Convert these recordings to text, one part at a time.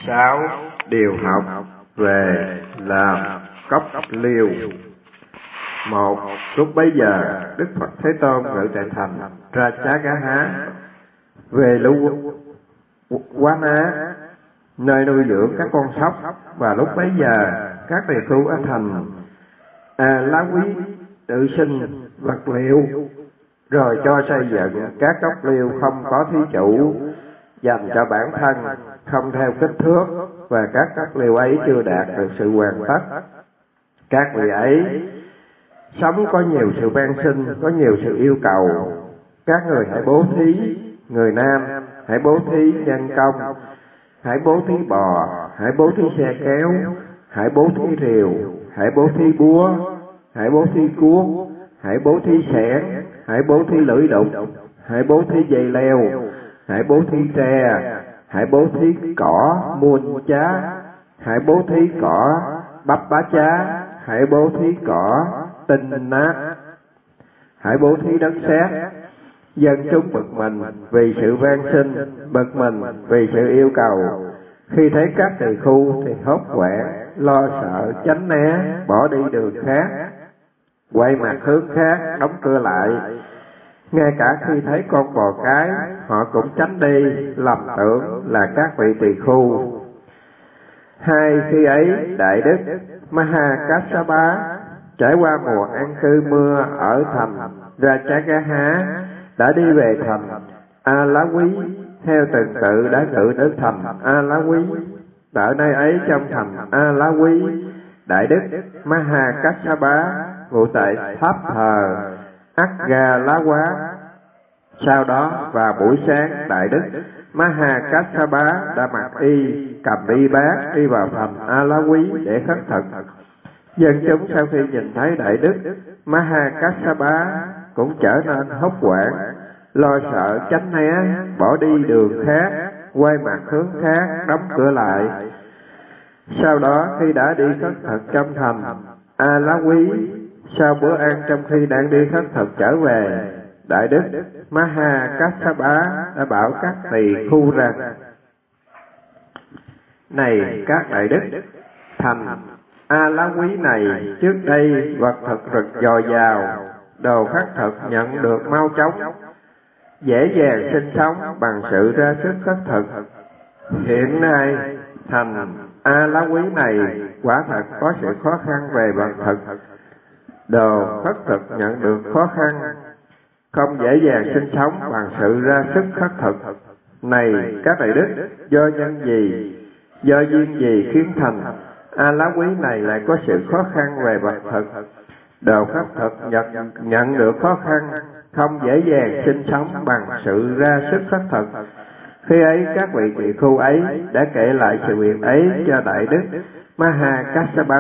6. Điều học về làm cốc liêu. 1. Lúc bấy giờ, Đức Phật Thế Tôn ngự tại thành Rajagaha về Lũ Quá Ná, nơi nuôi dưỡng các con sóc, và lúc bấy giờ các tỳ khưu ở thành Lá Quý tự sinh vật liệu, rồi cho xây dựng các cốc liêu không có thí chủ dành cho bản thân, không theo kích thước, và các cốc liêu ấy chưa đạt được sự hoàn tất. Các vị ấy sống có nhiều sự van xin, có nhiều sự yêu cầu. Các người hãy bố thí, người nam hãy bố thí nhân công, hãy bố thí bò, hãy bố thí xe kéo, hãy bố thí rìu, hãy bố thí búa, hãy bố thí cuốc, hãy bố thí xẻng, hãy bố thí lưỡi đục, hãy bố thí dây leo, hãy bố thí tre, hãy bố thí cỏ muôn chá, hãy bố thí cỏ bắp bá chá, hãy bố thí cỏ tinh nát, hãy bố thí đất sét. Dân chúng bực mình vì sự van xin, bực mình vì sự yêu cầu. Khi thấy các tỳ khưu thì hốt hoảng, lo sợ, tránh né, bỏ đi đường khác, quay mặt hướng khác, đóng cửa lại. Ngay cả khi thấy con bò cái, họ cũng tránh đi, lầm tưởng là các vị tỳ khưu. 2. Khi ấy, Đại Đức Mahakassapa trải qua mùa an cư mưa ở thành Rajagaha, đã đi về thành A Lá Quý, theo từng tự đã ngự đến thành A Lá Quý. Ở nơi ấy trong thành A Lá Quý, Đại Đức Mahakassapa ngụ tại tháp thờ Agga Lá Quá. Sau đó vào buổi sáng, Đại Đức Mahakassapa đã mặc y, cầm y bát đi vào thành A Lá Quý để khất thực. Dân chúng sau khi nhìn thấy Đại Đức Mahakassapa cũng trở nên hốt hoảng, lo sợ, tránh né, bỏ đi đường khác, quay mặt hướng khác, đóng cửa lại. Sau đó khi đã đi khất thực trong thành A Lá Quý, sau bữa ăn trong khi đang đi khất thực trở về, Đại Đức Mahakassapa đã bảo các tỳ khưu rằng: Này các đại đức, thành A Lá Quý này trước đây vật thực rất dồi dào, đồ khất thực nhận được mau chóng, dễ dàng sinh sống bằng sự ra sức khất thực. Hiện nay thành A Lá Quý này quả thật có sự khó khăn về vật thực, đồ khất thực nhận được khó khăn, không dễ dàng sinh sống bằng sự ra sức khất thực. Này các đại đức, do nhân gì, do duyên gì khiến thành A Lá Quý này lại có sự khó khăn về vật thực, đồ khất thực nhận được khó khăn, không dễ dàng sinh sống bằng sự ra sức khất thực? Khi ấy các vị tỳ khưu ấy đã kể lại sự việc ấy cho Đại Đức Mahakassapa.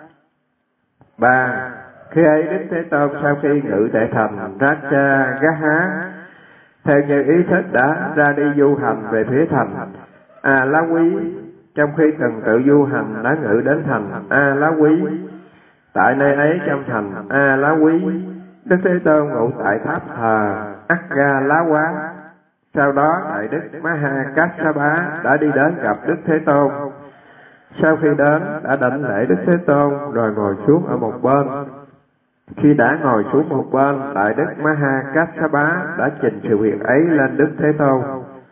3. Khi ấy Đức Thế Tôn sau khi ngự tại thành Rajagaha, theo như ý thích đã ra đi du hành về phía thành A Lá Quý. Trong khi từng tự du hành đã ngự đến thành A Lá Quý. Tại nơi ấy trong thành A Lá Quý, Đức Thế Tôn ngụ tại tháp thờ Agga Lá Quá. Sau đó Đại Đức Mahakassapa đã đi đến gặp Đức Thế Tôn. Sau khi đến đã đảnh lễ Đức Thế Tôn rồi ngồi xuống ở một bên. Khi đã ngồi xuống một bên, Đại Đức Mahakassapa đã trình sự việc ấy lên Đức Thế Tôn.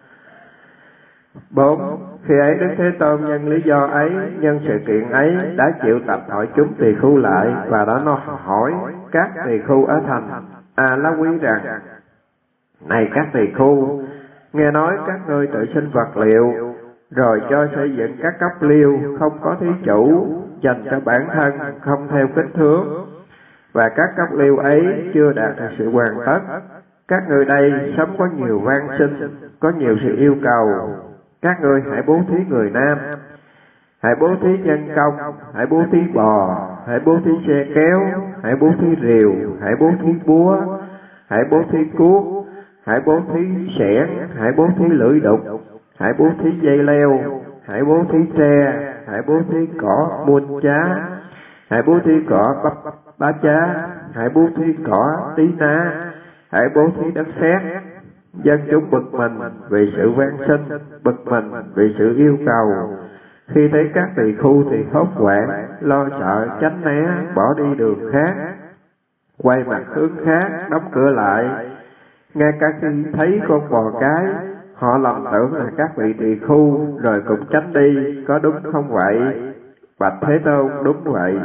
4. Khi ấy Đức Thế Tôn nhân lý do ấy, nhân sự kiện ấy đã chịu tập hỏi chúng tỳ khưu lại, và đã hỏi các tỳ khưu ở thành A Lá Quý rằng: Này các tỳ khưu, nghe nói các ngươi tự sinh vật liệu, rồi cho xây dựng các cốc liêu không có thí chủ dành cho bản thân, không theo kích thước, và các cốc liêu ấy chưa đạt được sự hoàn tất. Các ngươi đây sống có nhiều van xin, có nhiều sự yêu cầu. Các ngươi hãy bố thí người nam, hãy bố thí nhân công, hãy bố thí bò, hãy bố thí xe kéo, hãy bố thí rìu, hãy bố thí búa, hãy bố thí cuốc, hãy bố thí xẻng, hãy bố thí lưỡi đục, hãy bố thí dây leo, hãy bố thí tre, hãy bố thí cỏ muôn chá, hãy bố thí cỏ bắp bá chá, hãy bố thí cỏ tí ná, hãy bố thí đất sét. Dân chúng bực mình vì sự van xin, bực mình vì sự yêu cầu. Khi thấy các tỳ khưu thì hốt hoảng, lo sợ, tránh né, bỏ đi đường khác, quay mặt hướng khác, đóng cửa lại. Ngay cả khi thấy con bò cái, họ lầm tưởng là các vị tỳ khưu, rồi cũng tránh đi, có đúng không vậy? Bạch Thế Tôn, đúng vậy.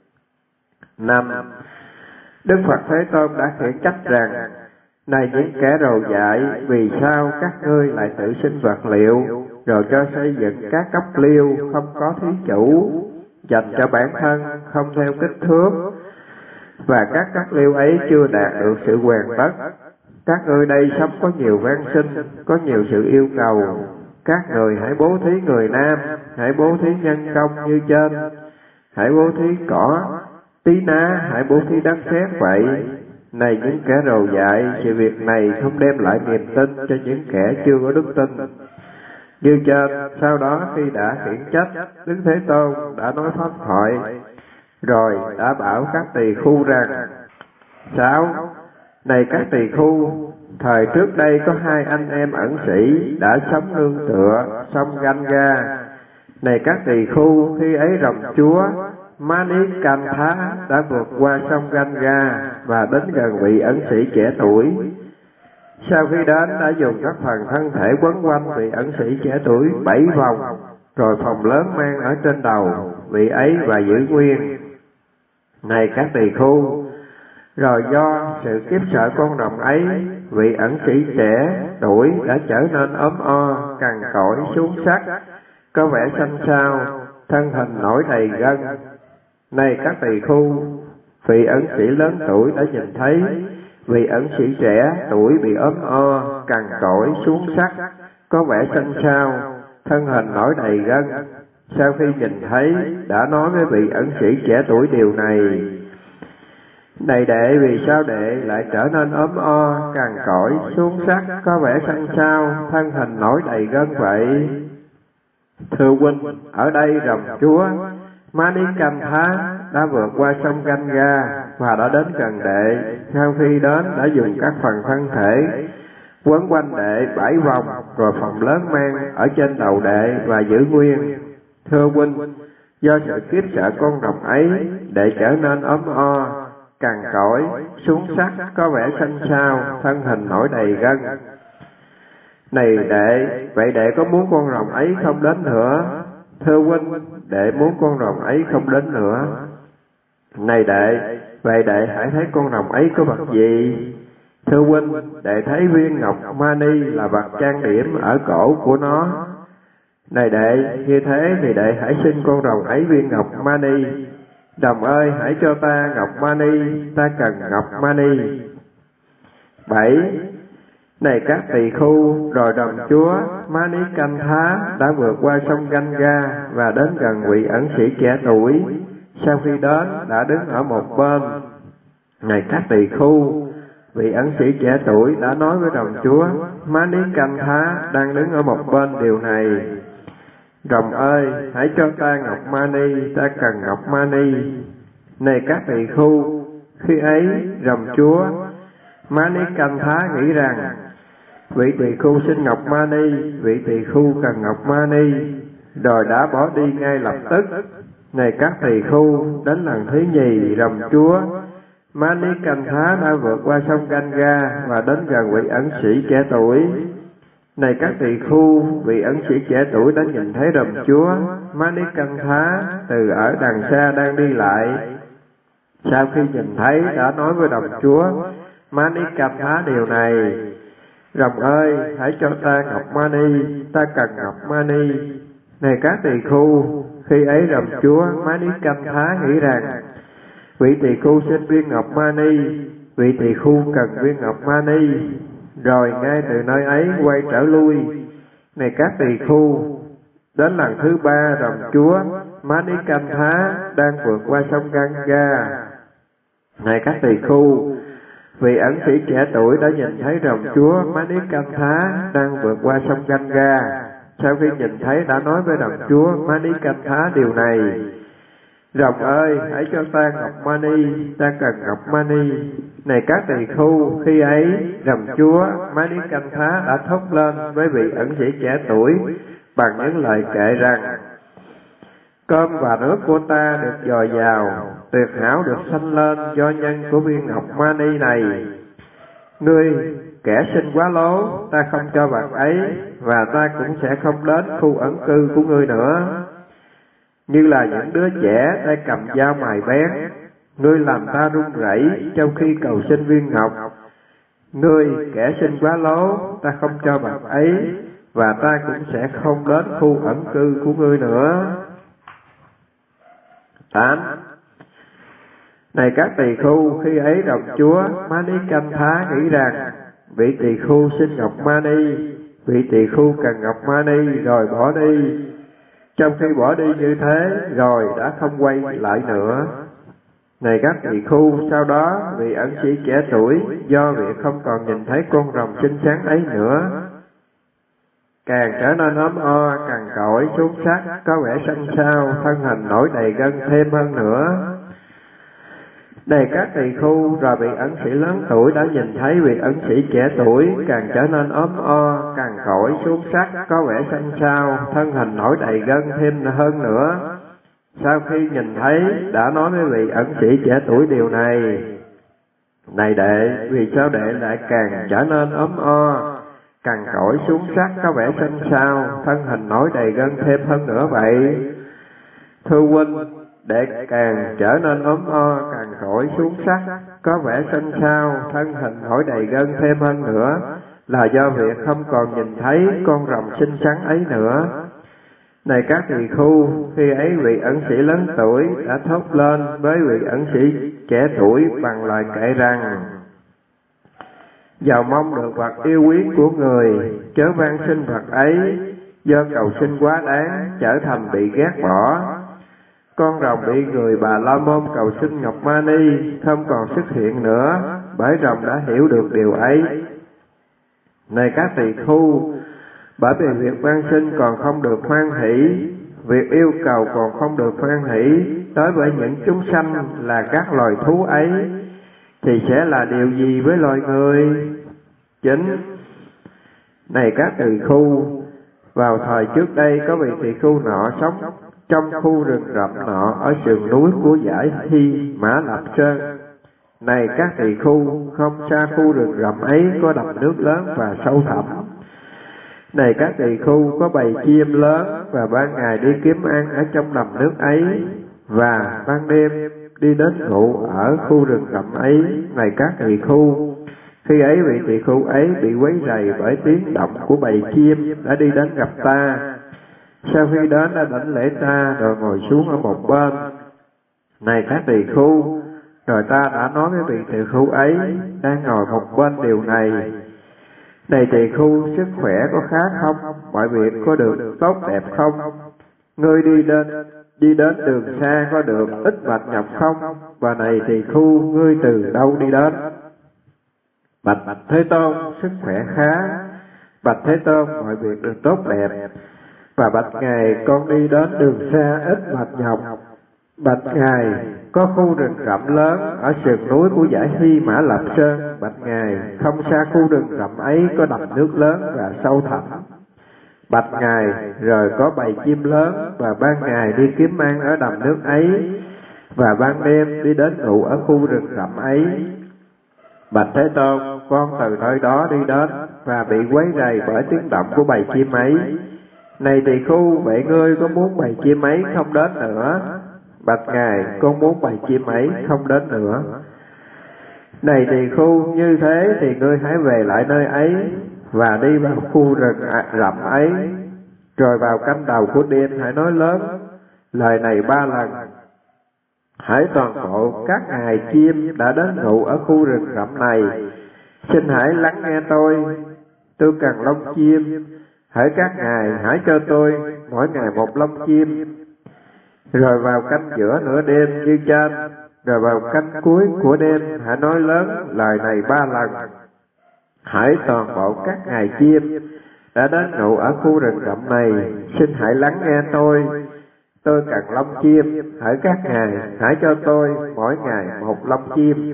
5. Đức Phật Thế Tôn đã khiển trách rằng: này những kẻ rồ dại, vì sao các ngươi lại tự sinh vật liệu, rồi cho xây dựng các cốc liêu không có thí chủ, dành cho bản thân, không theo kích thước, và các cốc liêu ấy chưa đạt được sự hoàn tất. Các ngươi đây sống có nhiều van sinh, có nhiều sự yêu cầu. Các người hãy bố thí người nam, hãy bố thí nhân công như trên, hãy bố thí cỏ, tí ná, hãy bố thí đất sét vậy. Này những kẻ rồ dại, sự việc này không đem lại niềm tin cho những kẻ chưa có đức tin. Như trên, sau đó khi đã khiển trách, Đức Thế Tôn đã nói pháp thoại, rồi đã bảo các tỳ khưu rằng: 6. Này các tỳ khưu, thời trước đây có 2 anh em ẩn sĩ đã sống nương tựa sông Ganga. Này các tỳ khưu, khi ấy rồng chúa Manikantha đã vượt qua sông Ganga và đến gần vị ẩn sĩ trẻ tuổi. Sau khi đến đã dùng các phần thân thể quấn quanh vị ẩn sĩ trẻ tuổi 7 vòng, rồi phòng lớn mang ở trên đầu vị ấy và giữ nguyên. Này các tỳ khưu, rồi do sự kiếp sợ con rồng ấy, vị ẩn sĩ trẻ tuổi đã trở nên ốm o, cằn cỗi, xuống sắc, có vẻ xanh xao, thân hình nổi đầy gân. Này các tỳ khưu, vị ẩn sĩ lớn tuổi đã nhìn thấy vị ẩn sĩ trẻ tuổi bị ốm o, cằn cỗi, xuống sắc, có vẻ xanh xao, thân hình nổi đầy gân. Sau khi nhìn thấy, đã nói với vị ẩn sĩ trẻ tuổi điều này: này đệ, vì sao đệ lại trở nên ốm o, cằn cỗi, xuống sắc, có vẻ xanh xao, thân hình nổi đầy gân vậy? Thưa huynh, ở đây rồng chúa Manikantha đã vượt qua sông Ganga và đã đến gần đệ. Sau khi đến đã dùng các phần thân thể quấn quanh đệ 7 vòng, rồi phòng lớn mang ở trên đầu đệ và giữ nguyên. Thưa huynh, do sự kiếp sợ con rồng ấy, đệ trở nên ốm o, cằn cỗi, xuống sắc, có vẻ xanh xao, thân hình nổi đầy gân. Này đệ, vậy đệ có muốn con rồng ấy không đến nữa? Thưa huynh, đệ muốn con rồng ấy không đến nữa. Này đệ, vậy đệ hãy thấy con rồng ấy có vật gì? Thưa huynh, đệ thấy viên ngọc mani là vật trang điểm ở cổ của nó. Này đệ, như thế thì đệ hãy xin con rồng ấy viên ngọc mani. Đồng ơi, hãy cho ta ngọc mani, ta cần ngọc mani. 7. Này các tỳ khưu, rồi đồng chúa Manikantha đã vượt qua sông Ganga và đến gần vị ẩn sĩ trẻ tuổi. Sau khi đến đã đứng ở một bên. Này các tỳ khưu, vị ẩn sĩ trẻ tuổi đã nói với đồng chúa Manikantha đang đứng ở một bên điều này: rồng ơi, hãy cho ta ngọc mani, ta cần ngọc mani. Này các tỳ khưu, khi ấy rồng chúa Manikantha nghĩ rằng: vị tỳ khưu xin ngọc mani, vị tỳ khưu cần ngọc mani, rồi đã bỏ đi ngay lập tức. Này các tỳ khưu, đến lần thứ nhì rồng chúa Manikantha đã vượt qua sông Ganga và đến gần vị ẩn sĩ trẻ tuổi. Này các tỳ khưu, vị ẩn sĩ trẻ tuổi đã nhìn thấy rồng chúa Manikantha từ ở đằng xa đang đi lại. Sau khi nhìn thấy đã nói với đồng chúa Manikantha điều này: rồng ơi, hãy cho ta ngọc mani, ta cần ngọc mani. Này các tỳ khưu, khi ấy rồng chúa Manikantha nghĩ rằng: vị tỳ khưu xin viên ngọc mani, vị tỳ khưu cần viên ngọc mani, rồi ngay từ nơi ấy quay trở lui. Này các tỳ khưu, đến lần thứ 3 rồng chúa Manikantha đang vượt qua sông Ganga. Này các tỳ khưu, vị ẩn sĩ trẻ tuổi đã nhìn thấy rồng chúa Manikantha đang vượt qua sông Ganga. Sau khi nhìn thấy đã nói với rồng chúa Manikantha điều này: rồng ơi, hãy cho ta ngọc mani, ta cần ngọc mani. Này các tỳ khưu, khi ấy rồng chúa Manikantha đã thốt lên với vị ẩn sĩ trẻ tuổi bằng những lời kệ rằng: Cơm và nước của ta được dồi dào, tuyệt hảo được sanh lên do nhân của viên ngọc mani này. Ngươi kẻ sinh quá lố, ta không cho bạc ấy, và ta cũng sẽ không đến khu ẩn cư của ngươi nữa. Như là những đứa trẻ tay cầm dao mài bén, ngươi làm ta run rẩy trong khi cầu xin viên ngọc. Ngươi kẻ sinh quá lố, ta không cho bạc ấy, và ta cũng sẽ không đến khu ẩn cư của ngươi nữa. 8. Này các tỳ khưu, khi ấy đồng chúa Manikantha nghĩ rằng vị tỳ khưu xin ngọc mani, vị tỳ khưu cần ngọc mani rồi bỏ đi. Trong khi bỏ đi như thế rồi đã không quay lại nữa. Này các tỳ khưu, sau đó vị ẩn sĩ trẻ tuổi do việc không còn nhìn thấy con rồng xinh xắn ấy nữa, càng trở nên ốm o, cằn cỗi, xuống sắc, có vẻ xanh xao, thân hình nổi đầy gân thêm hơn nữa. Này các tỳ khưu, rồi vị ẩn sĩ lớn tuổi đã nhìn thấy vị ẩn sĩ trẻ tuổi càng trở nên ốm o, cằn cỗi, xuống sắc, có vẻ xanh xao, thân hình nổi đầy gân thêm hơn nữa. Sau khi nhìn thấy, đã nói với vị ẩn sĩ trẻ tuổi điều này: Này đệ, vì sao đệ lại càng trở nên ốm o, cằn cỗi, xuống sắc, có vẻ xanh xao, thân hình nổi đầy gân thêm hơn nữa vậy? Thưa huynh, đệ càng trở nên ốm o, cằn cỗi, xuống sắc, có vẻ xanh xao, thân hình nổi đầy gân thêm hơn nữa, là do việc không còn nhìn thấy con rồng xinh xắn ấy nữa. Này các tỳ khưu, khi ấy vị ẩn sĩ lớn tuổi đã thốt lên với vị ẩn sĩ trẻ tuổi bằng lời kệ rằng: Giàu mong được vật yêu quý của người, chớ van xin vật ấy, do cầu xin quá đáng trở thành bị ghét bỏ. Con rồng bị người Bà La Môn cầu xin ngọc mani không còn xuất hiện nữa, bởi rồng đã hiểu được điều ấy. Này các tỳ khưu, bởi vì việc van xin còn không được hoan hỷ, việc yêu cầu còn không được hoan hỷ đối với những chúng sanh là các loài thú ấy, thì sẽ là điều gì với loài người? 9. Này các tỳ khưu, vào thời trước đây có vị tỳ khưu nọ sống trong khu rừng rậm nọ ở sườn núi của dãy Hy Mã Lạp Sơn. Này các tỳ khưu, không xa khu rừng rậm ấy có đầm nước lớn và sâu thẳm. Này các tỳ khưu, có bầy chim lớn, và ban ngày đi kiếm ăn ở trong đầm nước ấy, và ban đêm đi đến ngụ ở khu rừng rậm ấy. Này các tỳ khưu, khi ấy vị tỳ khưu ấy bị quấy rầy bởi tiếng động của bầy chim đã đi đến gặp ta. Sau khi đến đã đảnh lễ ta rồi ngồi xuống ở một bên. Này các tỳ khưu, rồi ta đã nói với vị tỳ khưu ấy đang ngồi một bên điều này: Này tỳ khưu, sức khỏe có khá không? Mọi việc có được tốt đẹp không? Ngươi đi đến đường xa có được ít mệt nhọc không? Và này tỳ khưu, ngươi từ đâu đi đến? Bạch Thế Tôn, sức khỏe khá. Bạch Thế Tôn, mọi việc được tốt đẹp. Và bạch Ngài, con đi đến đường xa ít mệt nhọc. Bạch Ngài, có khu rừng rậm lớn ở sườn núi của dãy Hy Mã Lạp Sơn. Bạch Ngài, không xa khu rừng rậm ấy có đầm nước lớn và sâu thẳm. Bạch Ngài, rồi có bầy chim lớn, và ban ngày đi kiếm ăn ở đầm nước ấy, và ban đêm đi đến ngụ ở khu rừng rậm ấy. Bạch Thế Tôn, con từ nơi đó đi đến, và bị quấy rầy bởi tiếng động của bầy chim ấy. Này tỳ khưu, vậy ngươi có muốn bầy chim ấy không đến nữa? Bạch Ngài, con muốn bầy chim ấy không đến nữa. Này tỳ khưu, như thế thì ngươi hãy về lại nơi ấy, và đi vào khu rừng rậm ấy, rồi vào canh đầu của đêm hãy nói lớn lời này 3 lần: Hỡi toàn bộ các ngài chim đã đến ngụ ở khu rừng rậm này, xin hãy lắng nghe tôi cần lông chim. Hỡi các ngài, hãy cho tôi mỗi ngày một lông chim. Rồi vào canh giữa nửa đêm như trên, rồi vào canh cuối của đêm hãy nói lớn lời này 3 lần: Hỡi toàn bộ các ngài chim đã đến ngụ ở khu rừng rậm này, xin hãy lắng nghe tôi cần lông chim. Hỡi các ngài, hãy cho tôi mỗi ngày một lông chim.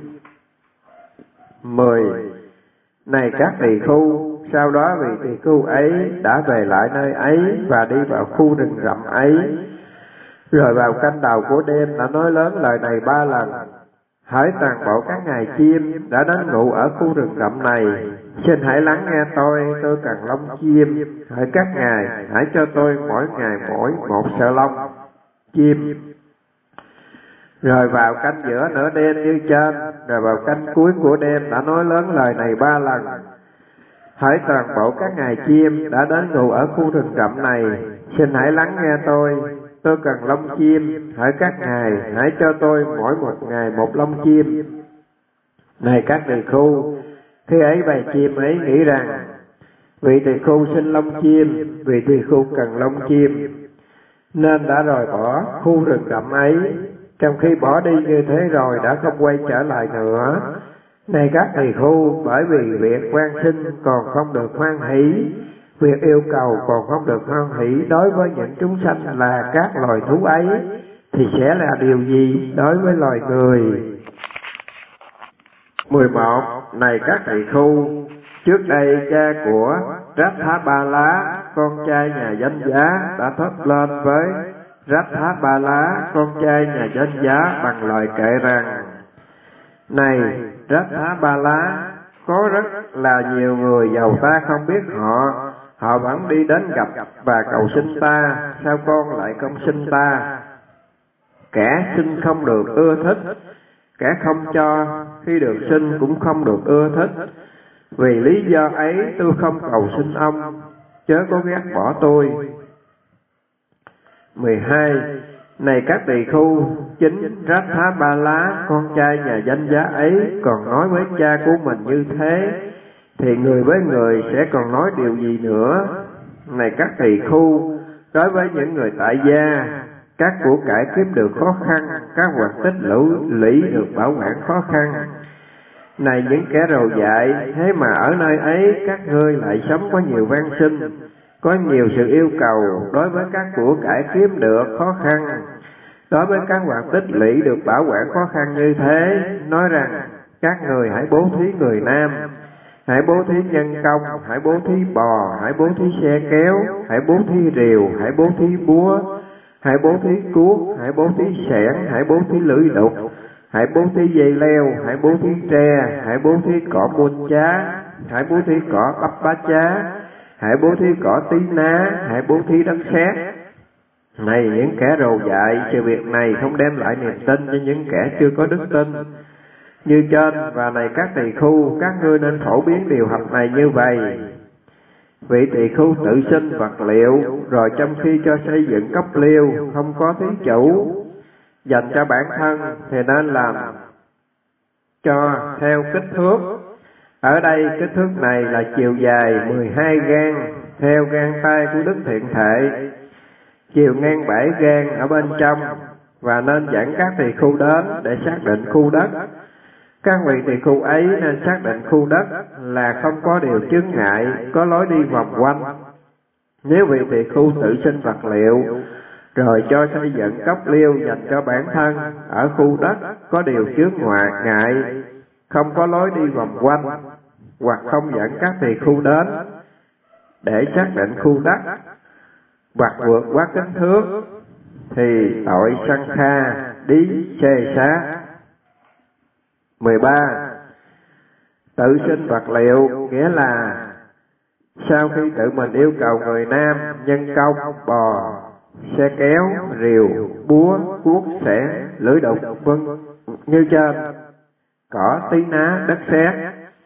10. Này các tỳ khưu, sau đó vị tỳ khưu ấy đã về lại nơi ấy và đi vào khu rừng rậm ấy, Rồi vào canh đầu của đêm đã nói lớn lời này 3 lần: hỡi toàn bộ các ngài chim đã đến ngụ ở khu rừng rậm này, xin hãy lắng nghe tôi cần lông chim. Hỡi các ngài, hãy cho tôi mỗi ngày mỗi một sợi lông chim. Rồi vào canh giữa nửa đêm như trên, rồi vào canh cuối của đêm đã nói lớn lời này 3 lần: hỡi toàn bộ các ngài chim đã đến ngụ ở khu rừng rậm này, xin hãy lắng nghe tôi cần lông chim. Hỡi các ngài, hãy cho tôi mỗi một ngày một lông chim. Này các tỳ khưu, khi ấy bầy chim ấy nghĩ rằng vị tỳ khưu xin lông chim, vị tỳ khưu cần lông chim, nên đã rời bỏ khu rừng rậm ấy. Trong khi bỏ đi như thế rồi đã không quay trở lại nữa. Này các tỳ khưu, bởi vì việc quan sinh còn không được hoan hỷ, việc yêu cầu còn không được hoan hỷ đối với những chúng sanh là các loài thú ấy, thì sẽ là điều gì đối với loài người? 11. Này các tỳ khưu, trước đây cha của Ratha-ba-lá, con trai nhà danh giá, đã thốt lên với Ratha-ba-lá, con trai nhà danh giá, bằng lời kệ rằng: này Ratha-ba-lá, có rất là nhiều người giàu ta không biết họ vẫn đi đến gặp và cầu xin ta, sao con lại không xin ta? Kẻ xin không được ưa thích, kẻ không cho khi được xin cũng không được ưa thích. Vì lý do ấy tôi không cầu xin ông, chớ có ghét bỏ tôi. 12. Này các tỳ khưu, chính Ratha-ba-lá, con trai nhà danh giá ấy còn nói với cha của mình như thế, thì người với người sẽ còn nói điều gì nữa? Này các tỳ khưu, đối với những người tại gia, các của cải kiếm được khó khăn, các hoạt tích lũy được bảo quản khó khăn. Này những kẻ rầu dại, thế mà ở nơi ấy các ngươi lại sống có nhiều van sinh, có nhiều sự yêu cầu đối với các của cải kiếm được khó khăn, đối với các hoạt tích lũy được bảo quản khó khăn như thế, nói rằng các người hãy bố thí người nam, hãy bố thí nhân công, hãy bố thí bò, hãy bố thí xe kéo, hãy bố thí rìu, hãy bố thí búa, hãy bố thí cuốc, hãy bố thí xẻng, hãy bố thí lưỡi đục, hãy bố thí dây leo, hãy bố thí tre, hãy bố thí cỏ muôn chá, hãy bố thí cỏ bắp bá chá, hãy bố thí cỏ tí ná, hãy bố thí đất sét. Này những kẻ rầu dại, sự việc này không đem lại niềm tin cho những kẻ chưa có đức tin như trên. Và này các tỳ khưu, các ngươi nên phổ biến điều học này như vậy: vị tỳ khưu tự sinh vật liệu, rồi trong khi cho xây dựng cốc liêu không có thí chủ, dành cho bản thân thì nên làm cho theo kích thước. Ở đây kích thước này là chiều dài 12 gang theo gang tay của Đức Thiện Thệ, chiều ngang 7 gang ở bên trong, và nên dẫn các tỳ khưu đến để xác định khu đất. Các vị tỳ khưu ấy nên xác định khu đất là không có điều chướng ngại, có lối đi vòng quanh. Nếu vị tỳ khưu tự sinh vật liệu, rồi cho xây dựng cốc liêu dành cho bản thân ở khu đất có điều chướng ngại, không có lối đi vòng quanh, hoặc không dẫn các tỳ khưu đến để xác định khu đất, hoặc vượt quá kích thước, thì tội sân kha đi xê xá. 13. Tự sinh vật liệu nghĩa là sau khi tự mình yêu cầu người nam nhân công, bò, xe kéo, rìu, búa, cuốc, xẻng, lưỡi đục vân như trên, cỏ tí ná, đất sét.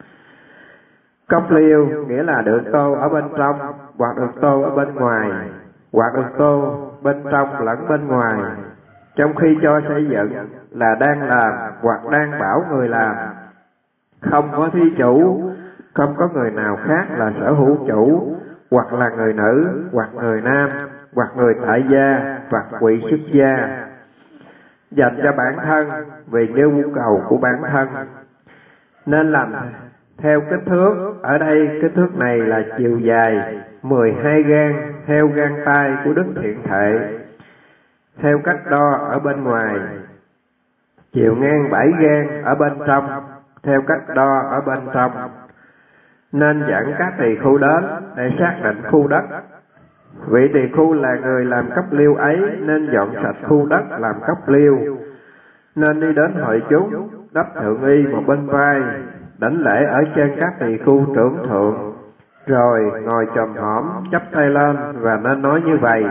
Cốc liêu nghĩa là được tô ở bên trong, hoặc được tô ở bên ngoài, hoặc được tô bên trong lẫn bên ngoài. Trong khi cho xây dựng là đang làm hoặc đang bảo người làm, không có thí chủ, không có người nào khác là sở hữu chủ, hoặc là người nữ, hoặc người nam, hoặc người tại gia, hoặc quỷ xuất gia, dành cho bản thân vì nhu cầu của bản thân, nên làm theo kích thước. Ở đây kích thước này là chiều dài 12 gang theo gang tay của Đức Thiện Thệ, theo cách đo ở bên ngoài, chiều ngang 7 gang ở bên trong, theo cách đo ở bên trong. Nên dẫn các tỳ khưu đến để xác định khu đất. Vị tỳ khu là người làm cấp liêu ấy nên dọn sạch khu đất làm cấp liêu, nên đi đến hội chúng, đắp thượng y một bên vai, đảnh lễ ở trên các tỳ khu trưởng thượng, rồi ngồi chồm hổm chắp tay lên và nên nói như vậy: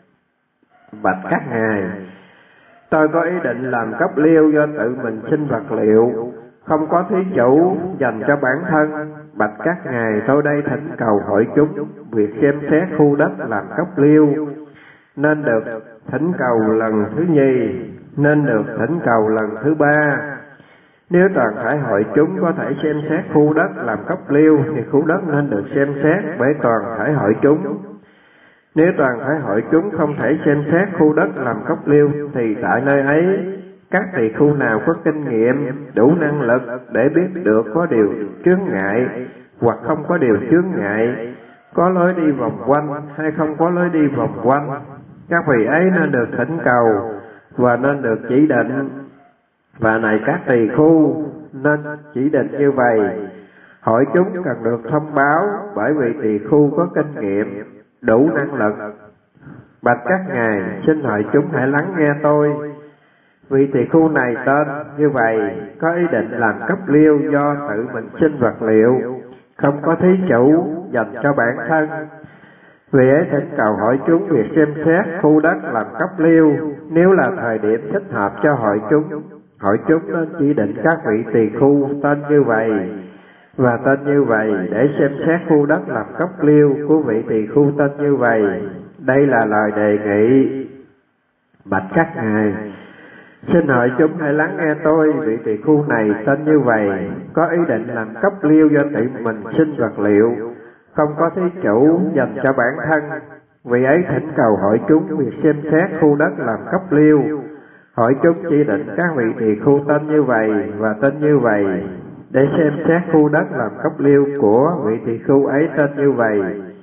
Bạch các ngài, tôi có ý định làm cấp liêu do tự mình sinh vật liệu, không có thí chủ dành cho bản thân. Bạch các ngài, tôi đây thỉnh cầu hội chúng việc xem xét khu đất làm cấp liêu, nên được thỉnh cầu lần thứ nhì, nên được thỉnh cầu lần thứ ba. Nếu toàn thể hội chúng có thể xem xét khu đất làm cấp liêu thì khu đất nên được xem xét bởi toàn thể hội chúng. Nếu toàn thể hội chúng không thể xem xét khu đất làm cấp liêu thì tại nơi ấy các tỳ khu nào có kinh nghiệm, đủ năng lực để biết được có điều chướng ngại hoặc không có điều chướng ngại, có lối đi vòng quanh hay không có lối đi vòng quanh, các vị ấy nên được thỉnh cầu và nên được chỉ định. Và này các tỳ khu nên chỉ định như vậy. Hội chúng cần được thông báo bởi vì tỳ khu có kinh nghiệm, đủ năng lực. Bạch các ngài, xin hội chúng hãy lắng nghe tôi. Vị tỳ khu này tên như vậy, có ý định làm cấp liêu do tự mình sinh vật liệu, không có thí chủ dành cho bản thân. Vì ấy thỉnh cầu hội chúng việc xem xét khu đất làm cấp liêu. Nếu là thời điểm thích hợp cho hội chúng nên chỉ định các vị tỳ khu tên như vậy và tên như vậy để xem xét khu đất làm cấp liêu của vị tỳ khu tên như vậy. Đây là lời đề nghị. Bạch các ngài, xin hội chúng hãy lắng nghe tôi. Vị tỳ khu này tên như vậy, có ý định làm cấp liêu do tự mình sinh vật liệu, không có thí chủ dành cho bản thân. Vì ấy thỉnh cầu hội chúng việc xem xét khu đất làm cấp liêu. Hội chúng chỉ định các vị tỳ khu tên như vậy và tên như vậy để xem xét khu đất làm cấp liêu của vị tỳ khu ấy tên như vậy.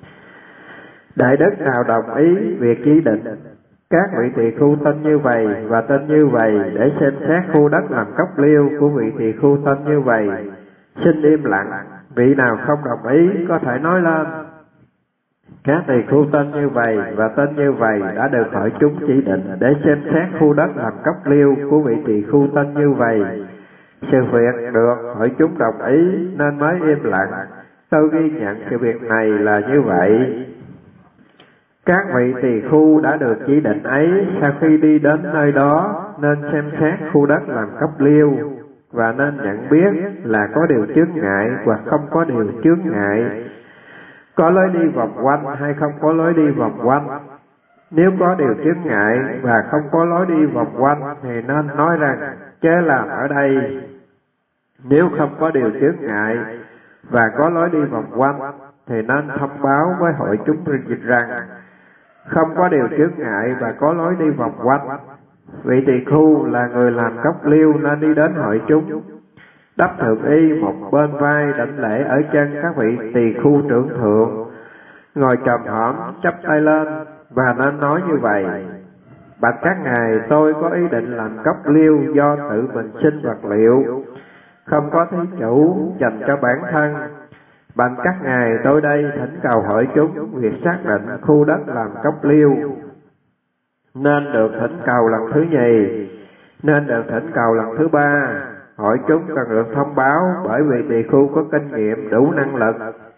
Đại đức nào đồng ý việc chỉ định các vị tỳ khu tên như vậy và tên như vậy để xem xét khu đất làm cấp liêu của vị tỳ khu tên như vậy, xin im lặng. Vị nào không đồng ý có thể nói lên. Các tỳ khu tên như vậy và tên như vậy đã được hội chúng chỉ định để xem xét khu đất làm cấp liêu của vị tỳ khu tên như vậy. Sự việc được hội chúng đồng ý nên mới im lặng. Tôi ghi nhận sự việc này là như vậy. Các vị tỳ khu đã được chỉ định ấy sau khi đi đến nơi đó nên xem xét khu đất làm cấp liêu và nên nhận biết là có điều chướng ngại hoặc không có điều chướng ngại, có lối đi vòng quanh hay không có lối đi vòng quanh. Nếu có điều chướng ngại và không có lối đi vòng quanh thì nên nói rằng chớ làm ở đây. Nếu không có điều chướng ngại và có lối đi vòng quanh thì nên thông báo với hội chúng rằng không có điều chướng ngại và có lối đi vòng quanh. Vị tỳ khu là người làm cấp liêu nên đi đến hội chúng, đắp thượng y một bên vai, đảnh lễ ở chân các vị tỳ khu trưởng thượng, ngồi chồm hổm chắp tay lên và nên nói như vậy: Bạch các ngài, tôi có ý định làm cấp liêu do tự mình sinh vật liệu, không có thí chủ dành cho bản thân. Bạch các ngài, tôi đây thỉnh cầu hội chúng việc xác định khu đất làm cấp liêu, nên được thỉnh cầu lần thứ nhì, nên được thỉnh cầu lần thứ ba. Hội chúng cần được thông báo bởi vì tỳ khu có kinh nghiệm, đủ năng lực.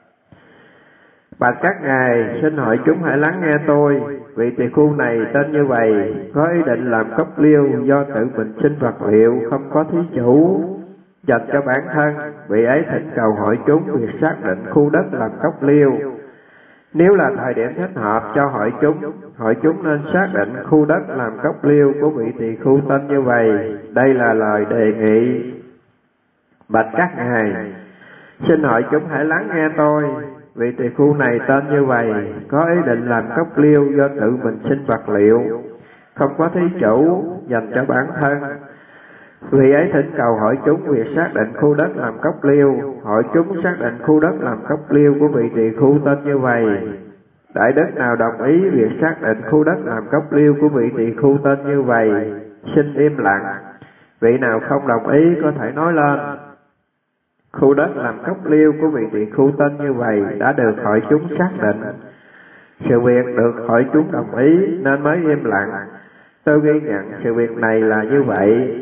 Bạch các ngài, xin hội chúng hãy lắng nghe tôi. Vị tỳ khu này tên như vậy, có ý định làm cấp liêu do tự mình sinh vật liệu, không có thí chủ dành cho bản thân. Vị ấy thỉnh cầu hội chúng việc xác định khu đất làm cấp liêu. Nếu là thời điểm thích hợp cho hội chúng nên xác định khu đất làm cấp liêu của vị tỳ khu tên như vậy. Đây là lời đề nghị. Bạch các ngài, xin hội chúng hãy lắng nghe tôi. Vị tỳ khu này tên như vậy, có ý định làm cấp liêu do tự mình sinh vật liệu, không có thí chủ dành cho bản thân. Vì ấy thỉnh cầu hội chúng việc xác định khu đất làm cấp liêu. Hội chúng xác định khu đất làm cấp liêu của vị tỳ khu tên như vậy. Đại đức nào đồng ý việc xác định khu đất làm cấp liêu của vị tỳ khu tên như vậy, xin im lặng. Vị nào không đồng ý có thể nói lên. Khu đất làm cấp liêu của vị tỳ khu tên như vậy đã được hội chúng xác định. Sự việc được hội chúng đồng ý nên mới im lặng. Tôi ghi nhận sự việc này là như vậy.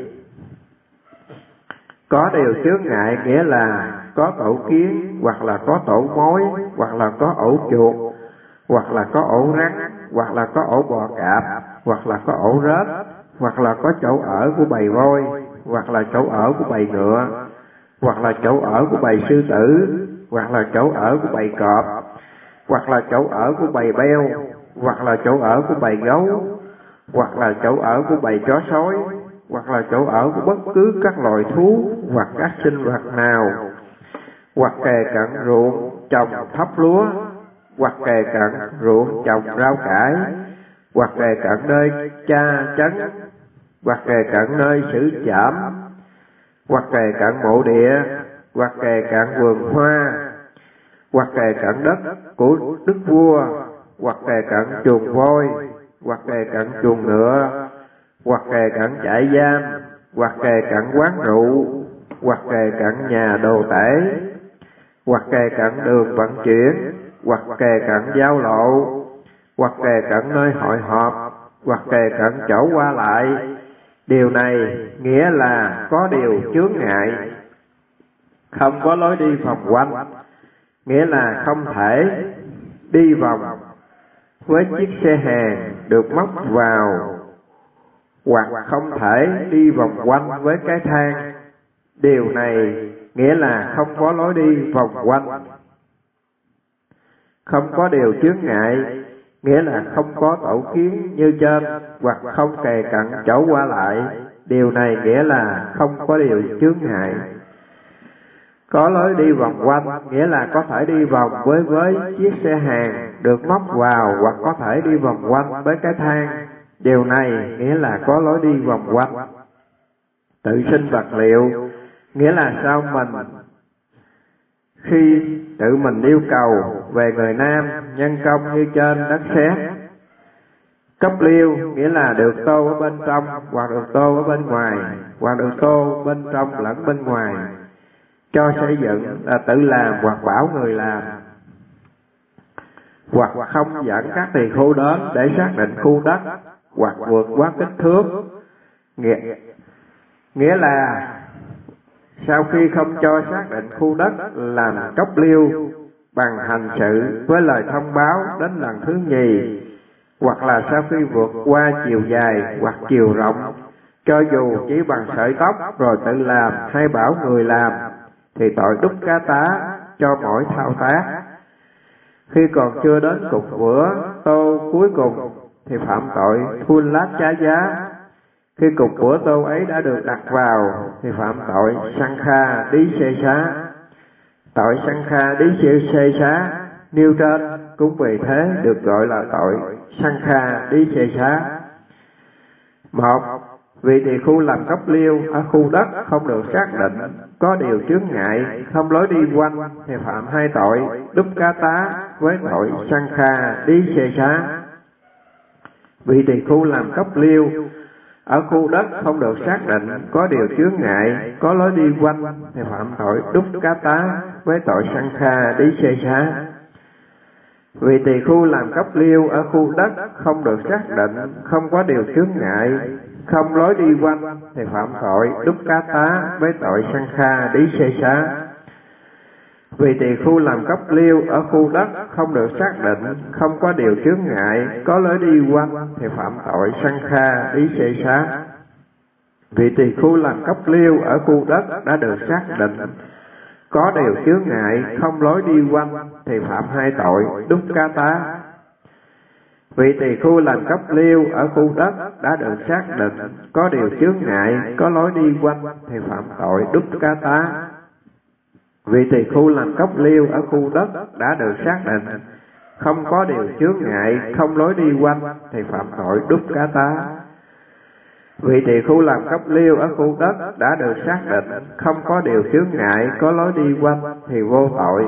Có điều chướng ngại nghĩa là có tổ kiến, hoặc là có tổ mối, hoặc là có ổ chuột, hoặc là có ổ rắn, hoặc là có ổ bò cạp, hoặc là có ổ rết, hoặc là có chỗ ở của bầy voi, hoặc là chỗ ở của bầy ngựa, hoặc là chỗ ở của bầy sư tử, hoặc là chỗ ở của bầy cọp, hoặc là chỗ ở của bầy beo, hoặc là chỗ ở của bầy gấu, hoặc là chỗ ở của bầy chó sói, hoặc là chỗ ở của bất cứ các loài thú hoặc các sinh vật nào, hoặc kề cận ruộng trồng thóc lúa, hoặc kề cận ruộng trồng rau cải, hoặc kề cận nơi cha chấn, hoặc kề cận nơi xử trảm, hoặc kề cận mộ địa, hoặc kề cận vườn hoa, hoặc kề cận đất của đức vua, hoặc kề cận chuồng voi, hoặc kề cận chuồng ngựa, hoặc kề cận trại giam, hoặc kề cận quán rượu, hoặc kề cận nhà đồ tể, hoặc kề cận đường vận chuyển, hoặc kề cận giao lộ, hoặc kề cận nơi hội họp, hoặc kề cận chỗ qua lại. Điều này nghĩa là có điều chướng ngại, không có lối đi vòng quanh, nghĩa là không thể đi vòng với chiếc xe hàng được móc vào, hoặc không thể đi vòng quanh với cái thang. Điều này nghĩa là không có lối đi vòng quanh. Không có điều chướng ngại, nghĩa là không có tổ kiến như trên, hoặc không kề cận chỗ qua lại. Điều này nghĩa là không có điều chướng ngại. Có lối đi vòng quanh, nghĩa là có thể đi vòng với chiếc xe hàng được móc vào, hoặc có thể đi vòng quanh với cái thang. Điều này nghĩa là có lối đi vòng quanh. Tự sinh vật liệu, nghĩa là sao mình khi tự mình yêu cầu về người nam nhân công như trên đất sét. Cấp liêu nghĩa là được tô ở bên trong, hoặc được tô ở bên ngoài, hoặc được tô bên trong lẫn bên ngoài. Cho xây dựng là tự làm hoặc bảo người làm, hoặc không dẫn các tỳ khưu đến để xác định khu đất, hoặc vượt quá kích thước. Nghĩa là sau khi không cho xác định khu đất làm cấp liêu bằng hành sự với lời thông báo đến lần thứ nhì, hoặc là sau khi vượt qua chiều dài hoặc chiều rộng, cho dù chỉ bằng sợi tóc rồi tự làm hay bảo người làm, thì tội đúc cá tá cho mỗi thao tác. Khi còn chưa đến cục vữa tô cuối cùng thì phạm tội phun lát trá giá. Khi cục vữa tô ấy đã được đặt vào thì phạm tội sanh kha đí xê xá. Tội sanh kha đí xê xá nêu trên cũng vì thế được gọi là tội sanh kha đí xê xá. 1. Vị tỳ khưu làm cấp liêu ở khu đất không được xác định, có điều chướng ngại, không lối đi quanh thì phạm 2 tội đúc cá tá với tội sanh kha đí xê xá. Vị tỳ khưu làm cấp liêu ở khu đất không được xác định, có điều chướng ngại, có lối đi quanh thì phạm tội đúc cá tá với tội sanh kha đí xê xá. Vị tỳ khưu làm cấp liêu ở khu đất không được xác định, không có điều chướng ngại, không lối đi quanh thì phạm tội đúc cá tá với tội sanh kha đí xê xá. Vị tỳ khưu làm cấp liêu ở khu đất không được xác định, không có điều chướng ngại, có lối đi quanh thì phạm tội sanh kha đí xê xá. Vị tỳ khưu làm cấp liêu ở khu đất đã được xác định, có điều chướng ngại, không lối đi quanh thì phạm 2 tội đúc cá tá. Vị tỳ khưu làm cấp liêu ở khu đất đã được xác định, có điều chướng ngại, có lối đi quanh thì phạm tội đúc cá tá. Vị tỳ khưu làm cấp liêu ở khu đất đã được xác định, không có điều chướng ngại, không lối đi quanh thì phạm tội đúc cá tá. Vị tỳ khưu làm cấp liêu ở khu đất đã được xác định, không có điều chướng ngại, có lối đi quanh thì vô tội.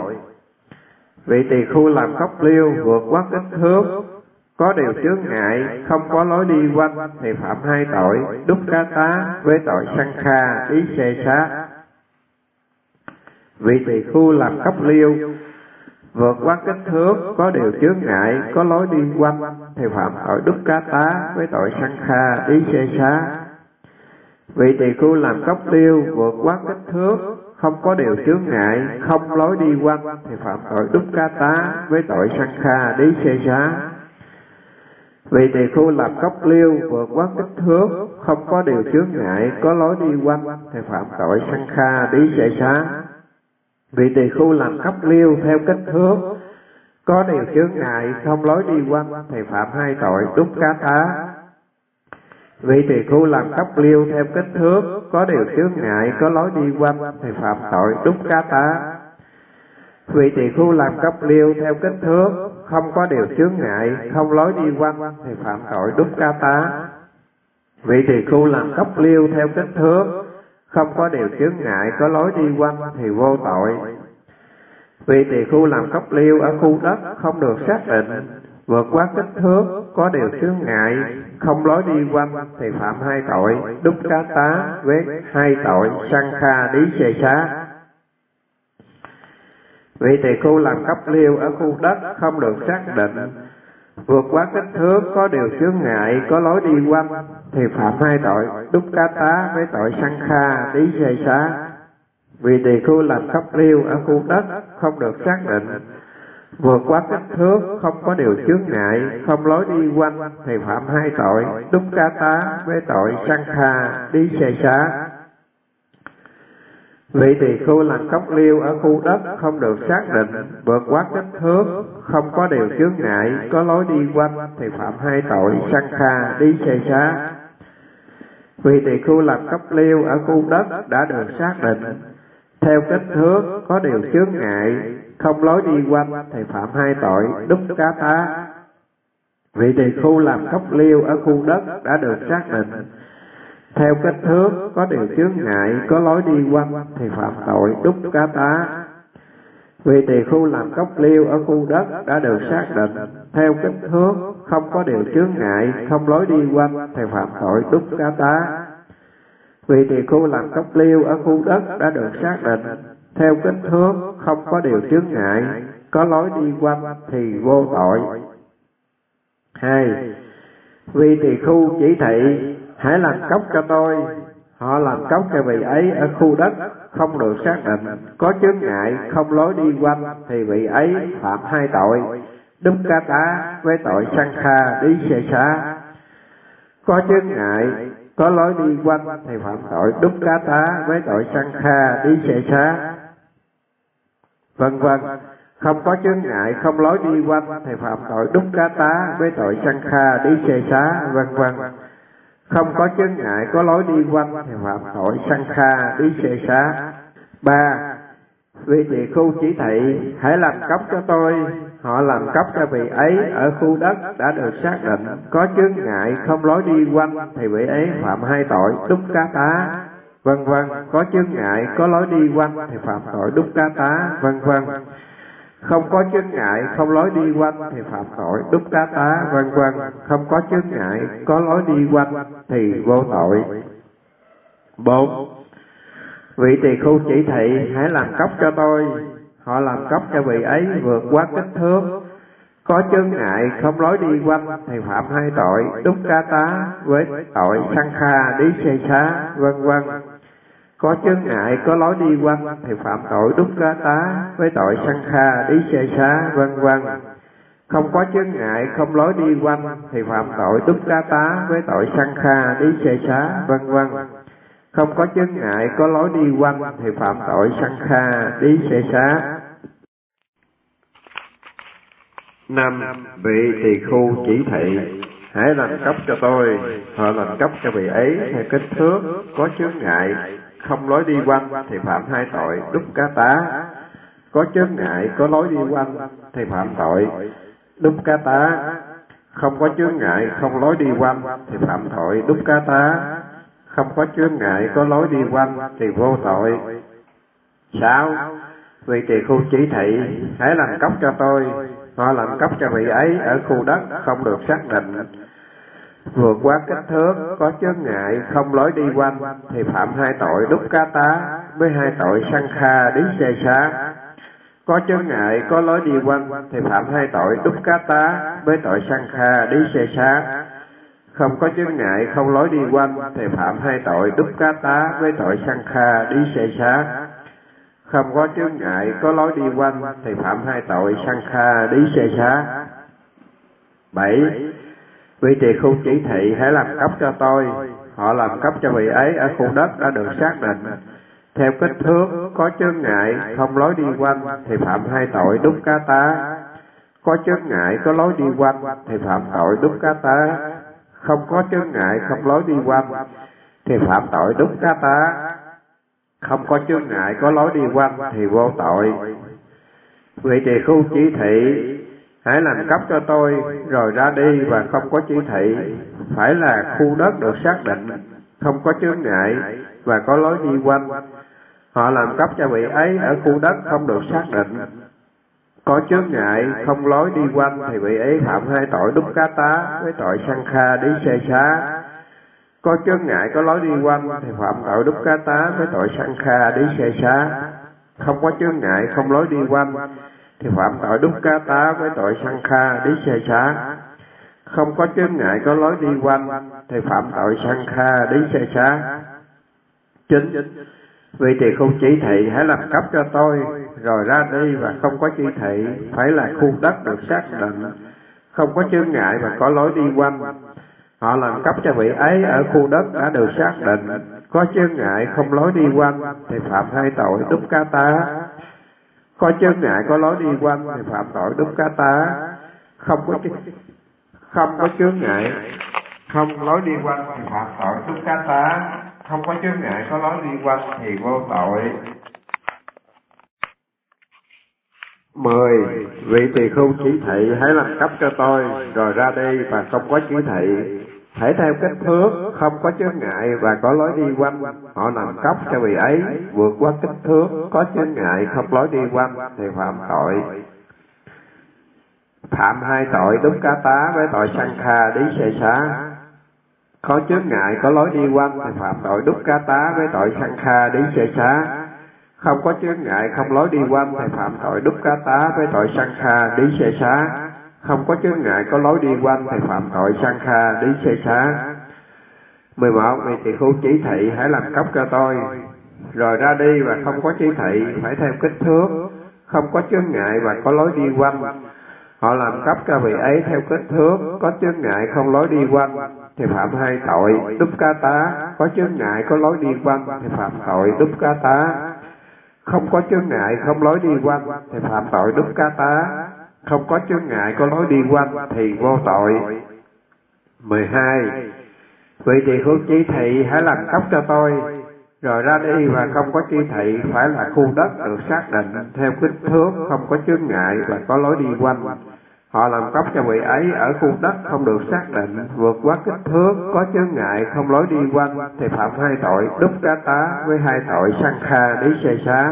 Vị tỳ khưu làm cấp liêu vượt quá kích thước, có điều chướng ngại, không có lối đi quanh thì phạm 2 tội đúc cá tá với tội sanh kha đí xê xá. Vị tỳ khưu làm cấp liêu vượt quá kích thước, có điều chướng ngại, có lối đi quanh thì phạm tội đúc cá tá với tội sanh kha ý xê xá. Vị tỳ khưu làm cốc liêu vượt quá kích thước, không có điều chướng ngại, không lối đi quanh thì phạm tội đúc cá tá với tội sanh kha ý xê xá. Vị tỳ khưu làm cốc liêu vượt quá kích thước, không có điều chướng ngại, có lối đi quanh thì phạm tội sanh kha ý xê xá. Vị tỳ khưu làm cốc liêu theo kích thước, có điều chướng ngại, không lối đi quanh thì phạm hai tội đúc cá tá. Vị tỳ khưu làm cốc liêu theo kích thước, có điều chướng ngại, có lối đi quanh thì phạm tội đúc cá tá. Vị tỳ khưu làm cốc liêu theo kích thước, không có điều chướng ngại, không lối đi quanh thì phạm tội đúc cá tá. Vị tỳ khưu làm cốc liêu theo kích thước, không có điều chướng ngại, có lối đi quanh thì vô tội. Vị tỳ khưu làm cốc liêu ở khu đất không được xác định, vượt quá kích thước, có điều chướng ngại, không lối đi quanh thì phạm hai tội đúc cá tá với hai tội sanh kha ý xê xá. Vị tỳ khưu làm cốc liêu ở khu đất không được xác định, vượt quá kích thước, có điều chướng ngại, có lối đi quanh thì phạm hai tội đúc cá tá với tội sanh kha ý xê xá. Vị tỳ khưu làm cốc liêu ở khu đất không được xác định, vượt quá kích thước, không có điều chướng ngại, không lối đi quanh thì phạm hai tội đúc cá tá với tội sanh kha ý xê xá. Vị tỳ khưu làm cốc liêu ở khu đất không được xác định, vượt quá kích thước, không có điều chướng ngại, có lối đi quanh thì phạm hai tội sanh kha ý xê xá. Vị tỳ khưu làm cốc liêu ở khu đất đã được xác định, theo kích thước, có điều chướng ngại, không lối đi quanh thì phạm hai tội đúc cá tá. Vị tỳ khưu làm cốc liêu ở khu đất đã được xác định, theo kích thước, có điều chướng ngại, có lối đi quanh thì phạm tội đúc cá tá. Vị tỳ khưu làm cốc liêu ở khu đất đã được xác định, theo kích thước, không có điều chướng ngại, không lối đi quanh thì phạm tội đúc cá tá. Vị tỳ khưu làm cốc liêu ở khu đất đã được xác định, theo kích thước, không có điều chướng ngại, có lối đi quanh thì vô tội. 2. Vị tỳ khưu chỉ thị, hãy làm cốc cho tôi. Họ làm cốc cho vị ấy ở khu đất không được xác định, có chướng ngại, không lối đi quanh thì vị ấy phạm hai tội đúc cá tá với tội sanh kha ý xê xá. Có chướng ngại, có lối đi quanh thì phạm tội đúc cá tá với tội sanh kha ý xê xá. Vân vân. Không có chướng ngại, không lối đi quanh thì phạm tội đúc cá tá với tội sanh kha ý xê xá. Vân vân. Không có chướng ngại, có lối đi quanh thì phạm tội sanh kha ý xê xá. 3. Vị tỳ khưu chỉ thị, hãy làm cốc cho tôi. Họ làm cốc cho vị ấy ở khu đất đã được xác định, có chướng ngại, không lối đi quanh thì vị ấy phạm hai tội đúc cá tá. Vân vân. Có chướng ngại, có lối đi quanh thì phạm tội đúc cá tá. Vân vân. Không có chướng ngại, không lối đi quanh thì phạm tội đúc cá tá. Vân vân. Không có chướng ngại, có lối đi quanh thì vô tội. 4. Vị tỳ khưu chỉ thị, hãy làm cốc cho tôi. Họ làm cốc cho vị ấy vượt quá kích thước, có chướng ngại, không lối đi quanh thì phạm hai tội đúc cá tá với tội sanh kha ý xê xá. Vân vân. Có chướng ngại, có lối đi quanh thì phạm tội đúc cá tá với tội sanh kha ý xê xá. Vân vân. Không có chướng ngại, không lối đi quanh thì phạm tội đúc cá tá với tội sanh kha ý xê xá. Vân vân. Không có chướng ngại, có lối đi quanh thì phạm tội sanh kha ý xê xá. 5. Vị tỳ khưu chỉ thị, hãy làm cốc cho tôi. Họ làm cốc cho vị ấy theo kích thước, có chướng ngại, không lối đi quanh thì phạm hai tội đúc cá tá. Có chướng ngại, có lối đi quanh thì phạm tội đúc cá tá. Không có chướng ngại, không lối đi quanh thì phạm tội đúc cá tá. Không có chướng ngại, có lối đi quanh thì vô tội. 6. Vị tỳ khưu chỉ thị, hãy làm cốc cho tôi. Họ làm cốc cho vị ấy ở khu đất không được xác định, vượt quá kích thước, có chướng ngại, không lối đi quanh thì phạm hai tội đúc cá tá với hai tội sanh kha ý xê xá. Có chướng ngại, có lối đi quanh thì phạm hai tội đúc cá tá với tội Sankha Đí Xê Xá. Không có chướng ngại, không lối đi quanh thì phạm hai tội đúc cá tá với tội Sankha Đí Xê Xá. Không có chướng ngại, có lối đi quanh thì phạm hai tội Sankha Đí Xê Xá. 7. Vị tỳ khưu chỉ thị hãy làm cấp cho tôi. Họ làm cấp cho vị ấy ở khu đất đã được xác định theo kích thước. Có chướng ngại, không lối đi quanh thì phạm hai tội đúc cá tá. Có chướng ngại, có lối đi quanh thì phạm tội đúc cá tá. Không có chướng ngại, không lối đi quanh thì phạm tội đúc cá tá. Không có chướng ngại, có lối đi quanh thì vô tội. Vị tỳ khưu chỉ thị hãy làm cấp cho tôi rồi ra đi và không có chỉ thị, phải là khu đất được xác định, không có chướng ngại và có lối đi quanh. Họ làm cấp cho vị ấy ở khu đất không được xác định. Có chướng ngại, không lối đi quanh thì vị ấy phạm hai tội đúc cá tá với tội Sankha Đí Xê Xá. Có chướng ngại, có lối đi quanh thì phạm tội đúc cá tá với tội Sankha Đí Xê Xá. Không có chướng ngại, không lối đi quanh thì phạm tội đúc cá tá với tội Sankha Đí Xê Xá. Không có chướng ngại, có lối đi quanh thì phạm tội Sankha Đí Xê Xá. 9. Vị tỳ khưu chỉ thị hãy làm cấp cho tôi rồi ra đi và không có chỉ thị, phải là khu đất được xác định, không có chướng ngại và có lối đi quanh. Họ làm cấp cho vị ấy ở khu đất đã được xác định. Có chướng ngại, không lối đi quanh thì phạm hai tội đúc cá tá. Có chướng ngại, có lối đi quanh thì phạm tội đúc cá tá. Không có chướng ngại, không lối đi quanh thì phạm tội đúc cá tá. Không có chướng ngại, có lối đi quanh thì vô tội. 10. Vị tỳ khưu chỉ thị hãy làm cấp cho tôi rồi ra đi và không có chỉ thị, hãy theo kích thước, không có chướng ngại và có lối đi quanh. Họ làm cấp cho vị ấy vượt qua kích thước, có chướng ngại, không lối đi quanh thì phạm tội. Phạm hai tội đúc cá tá với tội Sankha Đí Xê Xá. Có chướng ngại, có lối đi quanh thì phạm tội đúc cá tá với tội Sankha Đí Xê Xá. Không có chướng ngại, không lối đi quanh thì phạm tội đúc cá tá với tội Sankha Đí Xê Xá. Không có chướng ngại, có lối đi quanh thì phạm tội Sankha Đí Xê Xá. 11. Vị tỳ khưu chỉ thị hãy làm cấp cho tôi rồi ra đi và không có chỉ thị, phải theo kích thước, không có chướng ngại và có lối đi quanh. Họ làm cấp cho vị ấy theo kích thước, có chướng ngại, không lối đi quanh thì phạm hai tội đúc cá tá. Có chướng ngại, có lối đi quanh thì phạm tội đúc cá tá. Không có chướng ngại, không lối đi quanh thì phạm tội đúc cá tá. Không có chướng ngại, có lối đi quanh thì vô tội. 12. Vị tỳ khưu chỉ thị hãy làm cấp cho tôi rồi ra đi và không có chỉ thị, phải là khu đất được xác định theo kích thước, không có chướng ngại và có lối đi quanh. Họ làm cấp cho vị ấy ở khu đất không được xác định, vượt quá kích thước, có chướng ngại, không lối đi quanh thì phạm hai tội đúc cá tá với hai tội Sankha Đí Xê Xá.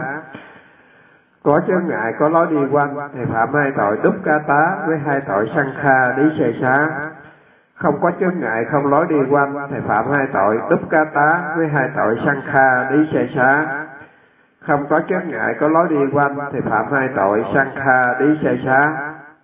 Có chướng ngại, có lối đi quanh thì phạm hai tội đúc cá tá với hai tội Sankha Đí Xê Xá. Không có chướng ngại, không lối đi quanh thì phạm hai tội đúc cá tá với hai tội Sankha Đí Xê Xá. Không có chướng ngại, có lối đi quanh thì phạm hai tội Sankha Đí Xê Xá.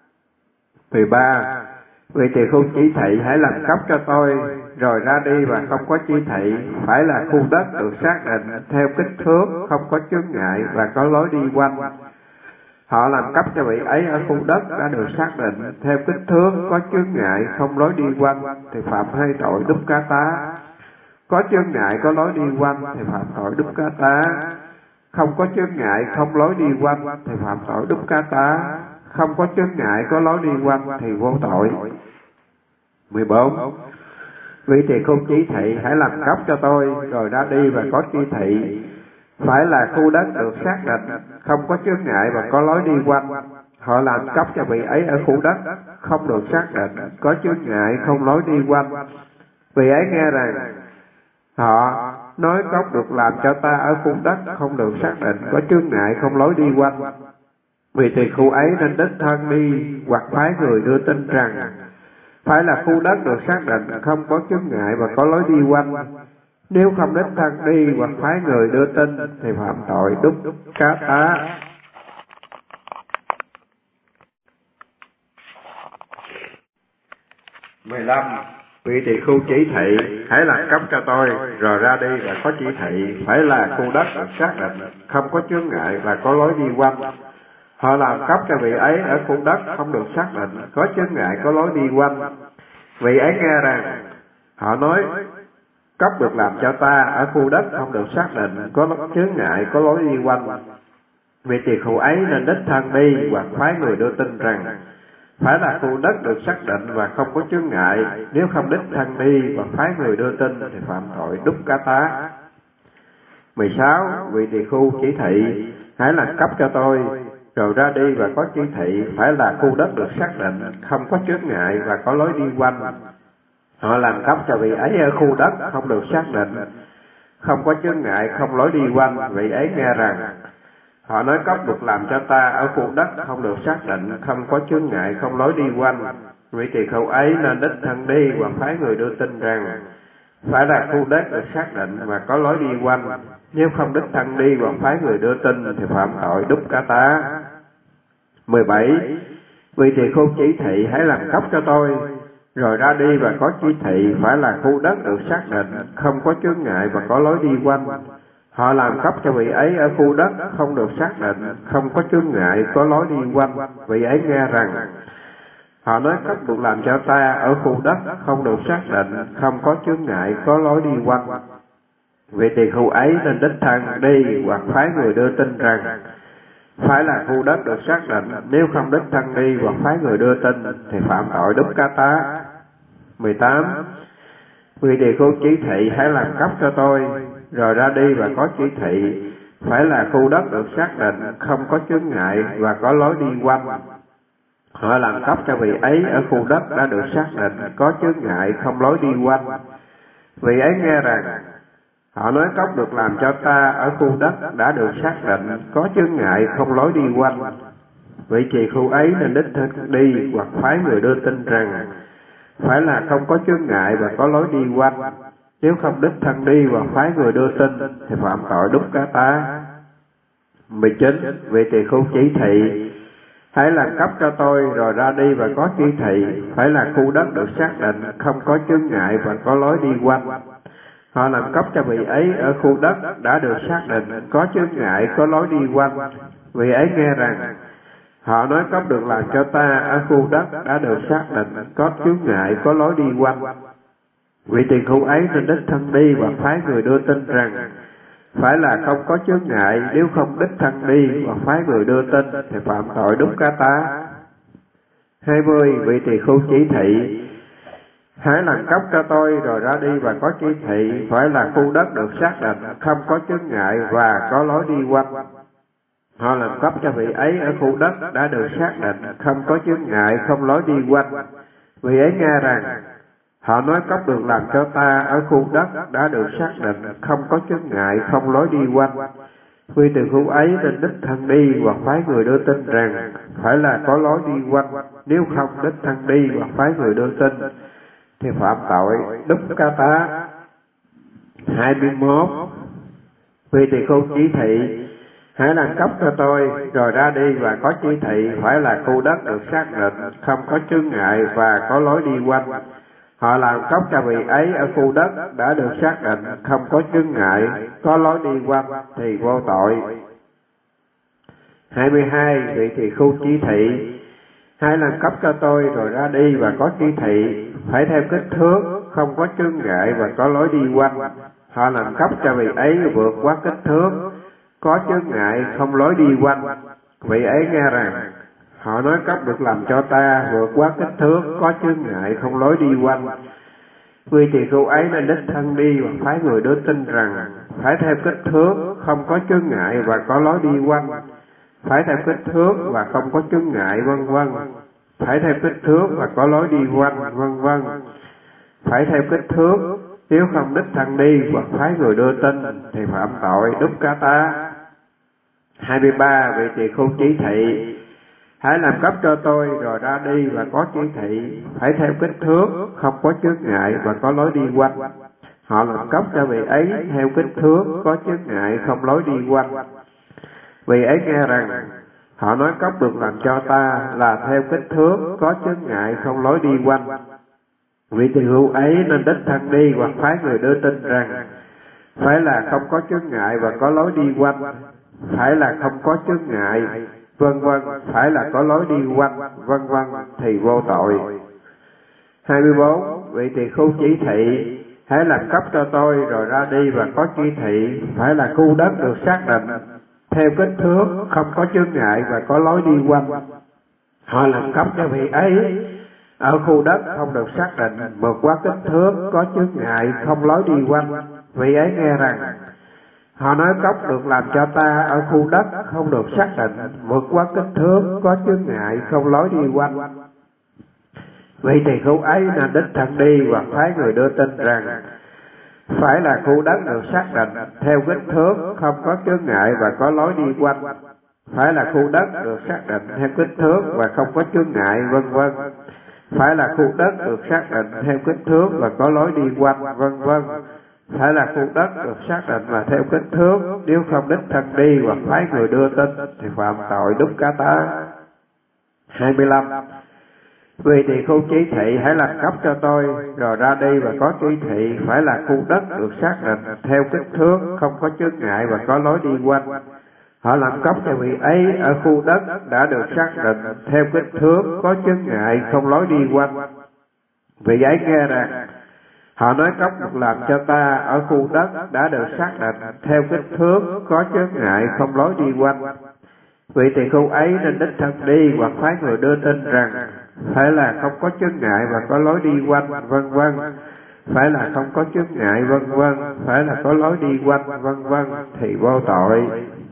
13. Vị tỳ khưu chỉ thị hãy làm cấp cho tôi rồi ra đi và không có chỉ thị, phải là khu đất được xác định theo kích thước, không có chướng ngại và có lối đi quanh. Họ làm cấp cho vị ấy ở khu đất đã được xác định theo kích thước, có chướng ngại, không lối đi quanh thì phạm hai tội đúc cá tá. Có chướng ngại, có lối đi quanh thì phạm tội đúc cá tá. Không có chướng ngại, không lối đi quanh thì phạm tội đúc cá tá. Không có chướng ngại, có lối đi quanh thì vô tội. 14. Vị tỳ khưu chỉ thị hãy làm cấp cho tôi rồi ra đi và có chỉ thị, phải là khu đất được xác định, không có chướng ngại và có lối đi quanh. Họ làm cấp cho vị ấy ở khu đất không được xác định, có chướng ngại, không lối đi quanh. Vị ấy nghe rằng họ nói cốc được làm cho ta ở khu đất không được xác định, có chướng ngại, không lối đi quanh. Vị tỳ khưu ấy nên đích thân đi hoặc phái người đưa tin rằng phải là khu đất được xác định, không có chướng ngại và có lối đi quanh. Nếu không đích thân đi hoặc phái người đưa tin thì phạm tội đúc cá tá. 15. Vị tỳ khưu chỉ thị, hãy làm cấp cho tôi, rồi ra đi và có chỉ thị, phải là khu đất được xác định, không có chướng ngại và có lối đi quanh. Họ làm cấp cho vị ấy ở khu đất không được xác định, có chướng ngại, có lối đi quanh. Vị ấy nghe rằng, họ nói, cấp được làm cho ta ở khu đất không được xác định, có chướng ngại, có lối đi quanh. Vị tỳ khưu ấy nên đích thân đi hoặc phái người đưa tin rằng, phải là khu đất được xác định và không có chướng ngại, nếu không đích thân đi và phái người đưa tin thì phạm tội đúc cá tá. 16. Vị tỳ khưu chỉ thị, hãy làm cấp cho tôi, rồi ra đi và có chỉ thị, phải là khu đất được xác định, không có chướng ngại và có lối đi quanh. Họ làm cấp cho vị ấy ở khu đất không được xác định, không có chướng ngại, không lối đi quanh. Vị ấy nghe rằng, họ nói cấp được làm cho ta ở khu đất không được xác định, không có chướng ngại, không lối đi quanh. Vị tỳ khưu ấy nên đích thân đi và phái người đưa tin rằng, phải là khu đất được xác định và có lối đi quanh. Nếu không đích thân đi và phái người đưa tin thì phạm tội đúc cá tá. 17. Vị tỳ khưu chỉ thị, hãy làm cấp cho tôi, rồi ra đi và có chỉ thị, phải là khu đất được xác định, không có chướng ngại và có lối đi quanh. Họ làm cấp cho vị ấy ở khu đất không được xác định, không có chướng ngại, có lối đi quanh. Vị ấy nghe rằng, họ nói cấp được làm cho ta ở khu đất không được xác định, không có chướng ngại, có lối đi quanh. Vị tỳ khưu ấy nên đích thân đi hoặc phái người đưa tin rằng, phải là khu đất được xác định, nếu không đích thân đi hoặc phái người đưa tin thì phạm tội đúc cá tá. 18. Vị tỳ khưu chỉ thị, hãy làm cấp cho tôi, rồi ra đi và có chỉ thị, phải là khu đất được xác định, không có chướng ngại và có lối đi quanh. Họ làm cấp cho vị ấy ở khu đất đã được xác định, có chướng ngại, không lối đi quanh. Vị ấy nghe rằng, họ nói cấp được làm cho ta ở khu đất đã được xác định, có chướng ngại, không lối đi quanh. Vị tỳ khưu ấy nên đích thân đi hoặc phái người đưa tin rằng, phải là không có chướng ngại và có lối đi quanh. Nếu không đích thân đi và phái người đưa tin thì phạm tội đúc cá tá. 19. Vị tỳ khưu chỉ thị, hãy làm cấp cho tôi, rồi ra đi và có chỉ thị, phải là khu đất được xác định, không có chướng ngại và có lối đi quanh. Họ làm cấp cho vị ấy ở khu đất đã được xác định, có chướng ngại, có lối đi quanh. Vị ấy nghe rằng, họ nói cấp được làm cho ta ở khu đất đã được xác định, có chướng ngại, có lối đi quanh. Vị tỳ khưu ấy nên đích thân đi và phái người đưa tin rằng, phải là không có chướng ngại, nếu không đích thân đi và phái người đưa tin thì phạm tội đúc cá tá. 20. Vị tỳ khưu chỉ thị, hãy làm cấp cho tôi, rồi ra đi và có chỉ thị, phải là khu đất được xác định, không có chướng ngại và có lối đi quanh. Họ làm cấp cho vị ấy ở khu đất đã được xác định, không có chướng ngại, không lối đi quanh. Vị ấy nghe rằng, họ nói cấp được làm cho ta ở khu đất đã được xác định, không có chướng ngại, không lối đi quanh. Vị tỳ khưu ấy nên đích thân đi hoặc phái người đưa tin rằng, phải là có lối đi quanh. Nếu không đích thân đi hoặc phái người đưa tin thì phạm tội đúc cá tá. 21. Vị tỳ khưu chỉ thị, hãy làm cấp cho tôi, rồi ra đi và có chỉ thị, phải là khu đất được xác định, không có chướng ngại và có lối đi quanh. Họ làm cấp cho vị ấy ở khu đất đã được xác định, không có chướng ngại, có lối đi quanh thì vô tội. 22. Vị tỳ khưu chỉ thị, hãy làm cấp cho tôi, rồi ra đi và có chỉ thị, phải theo kích thước, không có chướng ngại và có lối đi quanh. Họ làm cấp cho vị ấy vượt quá kích thước, có chướng ngại, không lối đi quanh. Vị ấy nghe rằng, họ nói cấp được làm cho ta vượt quá kích thước, có chướng ngại, không lối đi quanh. Vị tỳ khưu ấy nên đích thân đi và phái người đưa tin rằng, phải theo kích thước, không có chướng ngại và có lối đi quanh. Phải theo kích thước và không có chướng ngại, vân vân. Phải theo kích thước và có lối đi quanh, vân vân. Phải theo kích thước, nếu không đích thân đi hoặc phái người đưa tin thì phạm tội đúc cá tá. 23. Vị tỳ khưu chỉ thị, hãy làm cấp cho tôi, rồi ra đi và có chỉ thị, phải theo kích thước, không có chướng ngại và có lối đi quanh. Họ làm cấp cho vị ấy theo kích thước, có chướng ngại, không lối đi quanh. Vị ấy nghe rằng, họ nói cấp được làm cho ta là theo kích thước, có chướng ngại, không lối đi quanh. Vị tỳ hưu ấy nên đích thân đi hoặc phái người đưa tin rằng phải là không có chướng ngại và có lối đi quanh, phải là không có chướng ngại, vân vân, phải là có lối đi quanh, vân vân, thì vô tội. 24. Vị tỳ khưu chỉ thị: hãy làm cấp cho tôi rồi ra đi, và có chỉ thị phải là khu đất được xác định theo kích thước, không có chướng ngại và có lối đi quanh. Họ làm cấp cho vị ấy ở khu đất không được xác định, vượt quá kích thước, có chướng ngại, không lối đi quanh. Vị ấy nghe rằng họ nói cốc được làm cho ta ở khu đất không được xác định, vượt quá kích thước, có chướng ngại, không lối đi quanh. Vị tỳ khưu ấy nên đích thân đi hoặc phái người đưa tin rằng phải là khu đất được xác định theo kích thước, không có chướng ngại và có lối đi quanh, phải là khu đất được xác định theo kích thước và không có chướng ngại, vân vân, phải là khu đất được xác định theo kích thước và có lối đi quanh, vân vân, phải là khu đất được xác định và theo kích thước. Nếu không đích thân đi hoặc phái người đưa tin thì phạm tội đúc cá tá. 25. Vì tỳ khưu chỉ thị: hãy làm cấp cho tôi rồi ra đi, và có chỉ thị phải là khu đất được xác định theo kích thước, không có chướng ngại và có lối đi quanh. Họ làm cấp cho vị ấy ở khu đất đã được xác định theo kích thước, có chướng ngại, không lối đi quanh. Vị ấy nghe rằng họ nói cấp được làm cho ta ở khu đất đã được xác định theo kích thước, có chướng ngại, không lối đi quanh. Vị tỳ khưu ấy nên đích thân đi hoặc phái người đưa tin rằng phải là không có chướng ngại và có lối đi quanh, vân vân, phải là không có chướng ngại, vân vân, phải là có lối đi quanh, vân vân, thì vô tội.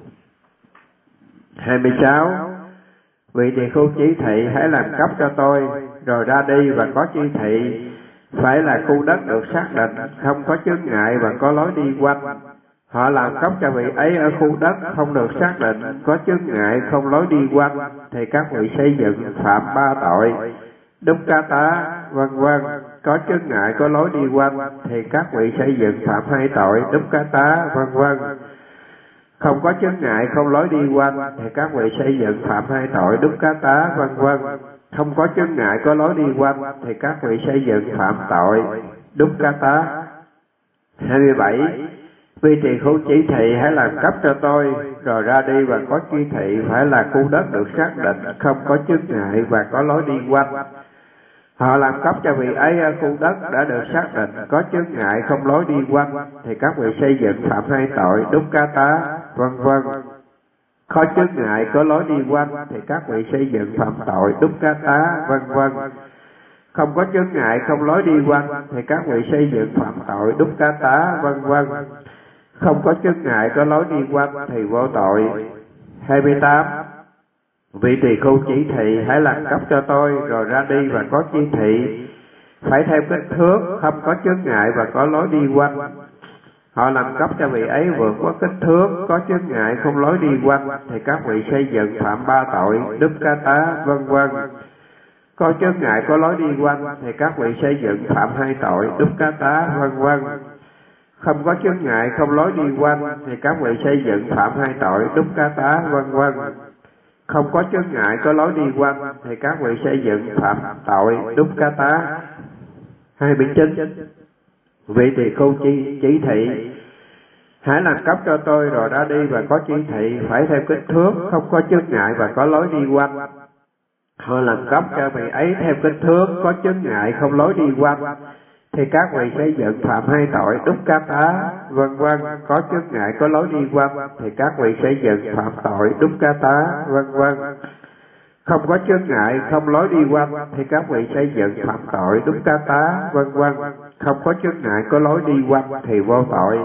26. Vị tỳ khưu chỉ thị: hãy làm cấp cho tôi rồi ra đi, và có chỉ thị phải là khu đất được xác định không có chướng ngại và có lối đi quanh. Họ làm cấp cho vị ấy ở khu đất không được xác định, có chướng ngại, không lối đi quanh, thì các vị xây dựng phạm 3 tội: đúc cá tá, vân vân. Có chướng ngại, có lối đi quanh thì các vị xây dựng phạm 2 tội: đúc cá tá, vân vân. Không có chướng ngại, không lối đi quanh thì các vị xây dựng phạm 2 tội: đúc cá tá, vân vân. Không có chướng ngại, có lối đi quanh thì các vị xây dựng phạm tội: đúc cá tá. 27. Vì tỳ khưu chỉ thị: hãy làm cấp cho tôi rồi ra đi, và có chỉ thị phải là khu đất được xác định không có chướng ngại và có lối đi quanh. Họ làm cấp cho vị ấy ở khu đất đã được xác định có chướng ngại, không lối đi quanh thì các vị xây dựng phạm 2 tội: đúc cá tá, vân vân. Có chướng ngại, có lối đi quanh thì các vị xây dựng phạm tội: đúc cá tá, vân vân. Không có chướng ngại, không lối đi quanh thì các vị xây dựng phạm tội: đúc cá tá, vân vân. Không có chướng ngại, có lối đi quanh thì vô tội. 28. Vị tỳ khưu chỉ thị: hãy làm cấp cho tôi rồi ra đi, và có chỉ thị phải theo kích thước, không có chướng ngại và có lối đi quanh. Họ làm cấp cho vị ấy vượt quá kích thước, có chướng ngại, không lối đi quanh thì các vị xây dựng phạm 3 tội: đúc cá tá, vân vân. Có chướng ngại, có lối đi quanh thì các vị xây dựng phạm 2 tội: đúc cá tá, vân vân. Không có chướng ngại, không lối đi quanh thì các vị xây dựng phạm 2 tội: đúc cá tá, vân vân. Không có chướng ngại, có lối đi quanh thì các vị xây dựng phạm tội: đúc cá tá. 29. Vị tỳ khưu chỉ thị: hãy làm cấp cho tôi rồi ra đi, và có chỉ thị phải theo kích thước, không có chướng ngại và có lối đi quanh. Họ làm cấp cho vị ấy theo kích thước, có chướng ngại, không lối đi quanh thì các vị xây dựng phạm 2 tội: đúc cá tá, vân vân. Có chướng ngại, có lối đi quanh thì các vị xây dựng phạm tội: đúc cá tá, vân vân. Không có chướng ngại, không lối đi quanh thì các vị xây dựng phạm tội: đúc cá tá, vân vân. Không có chướng ngại, có lối đi quanh thì vô tội.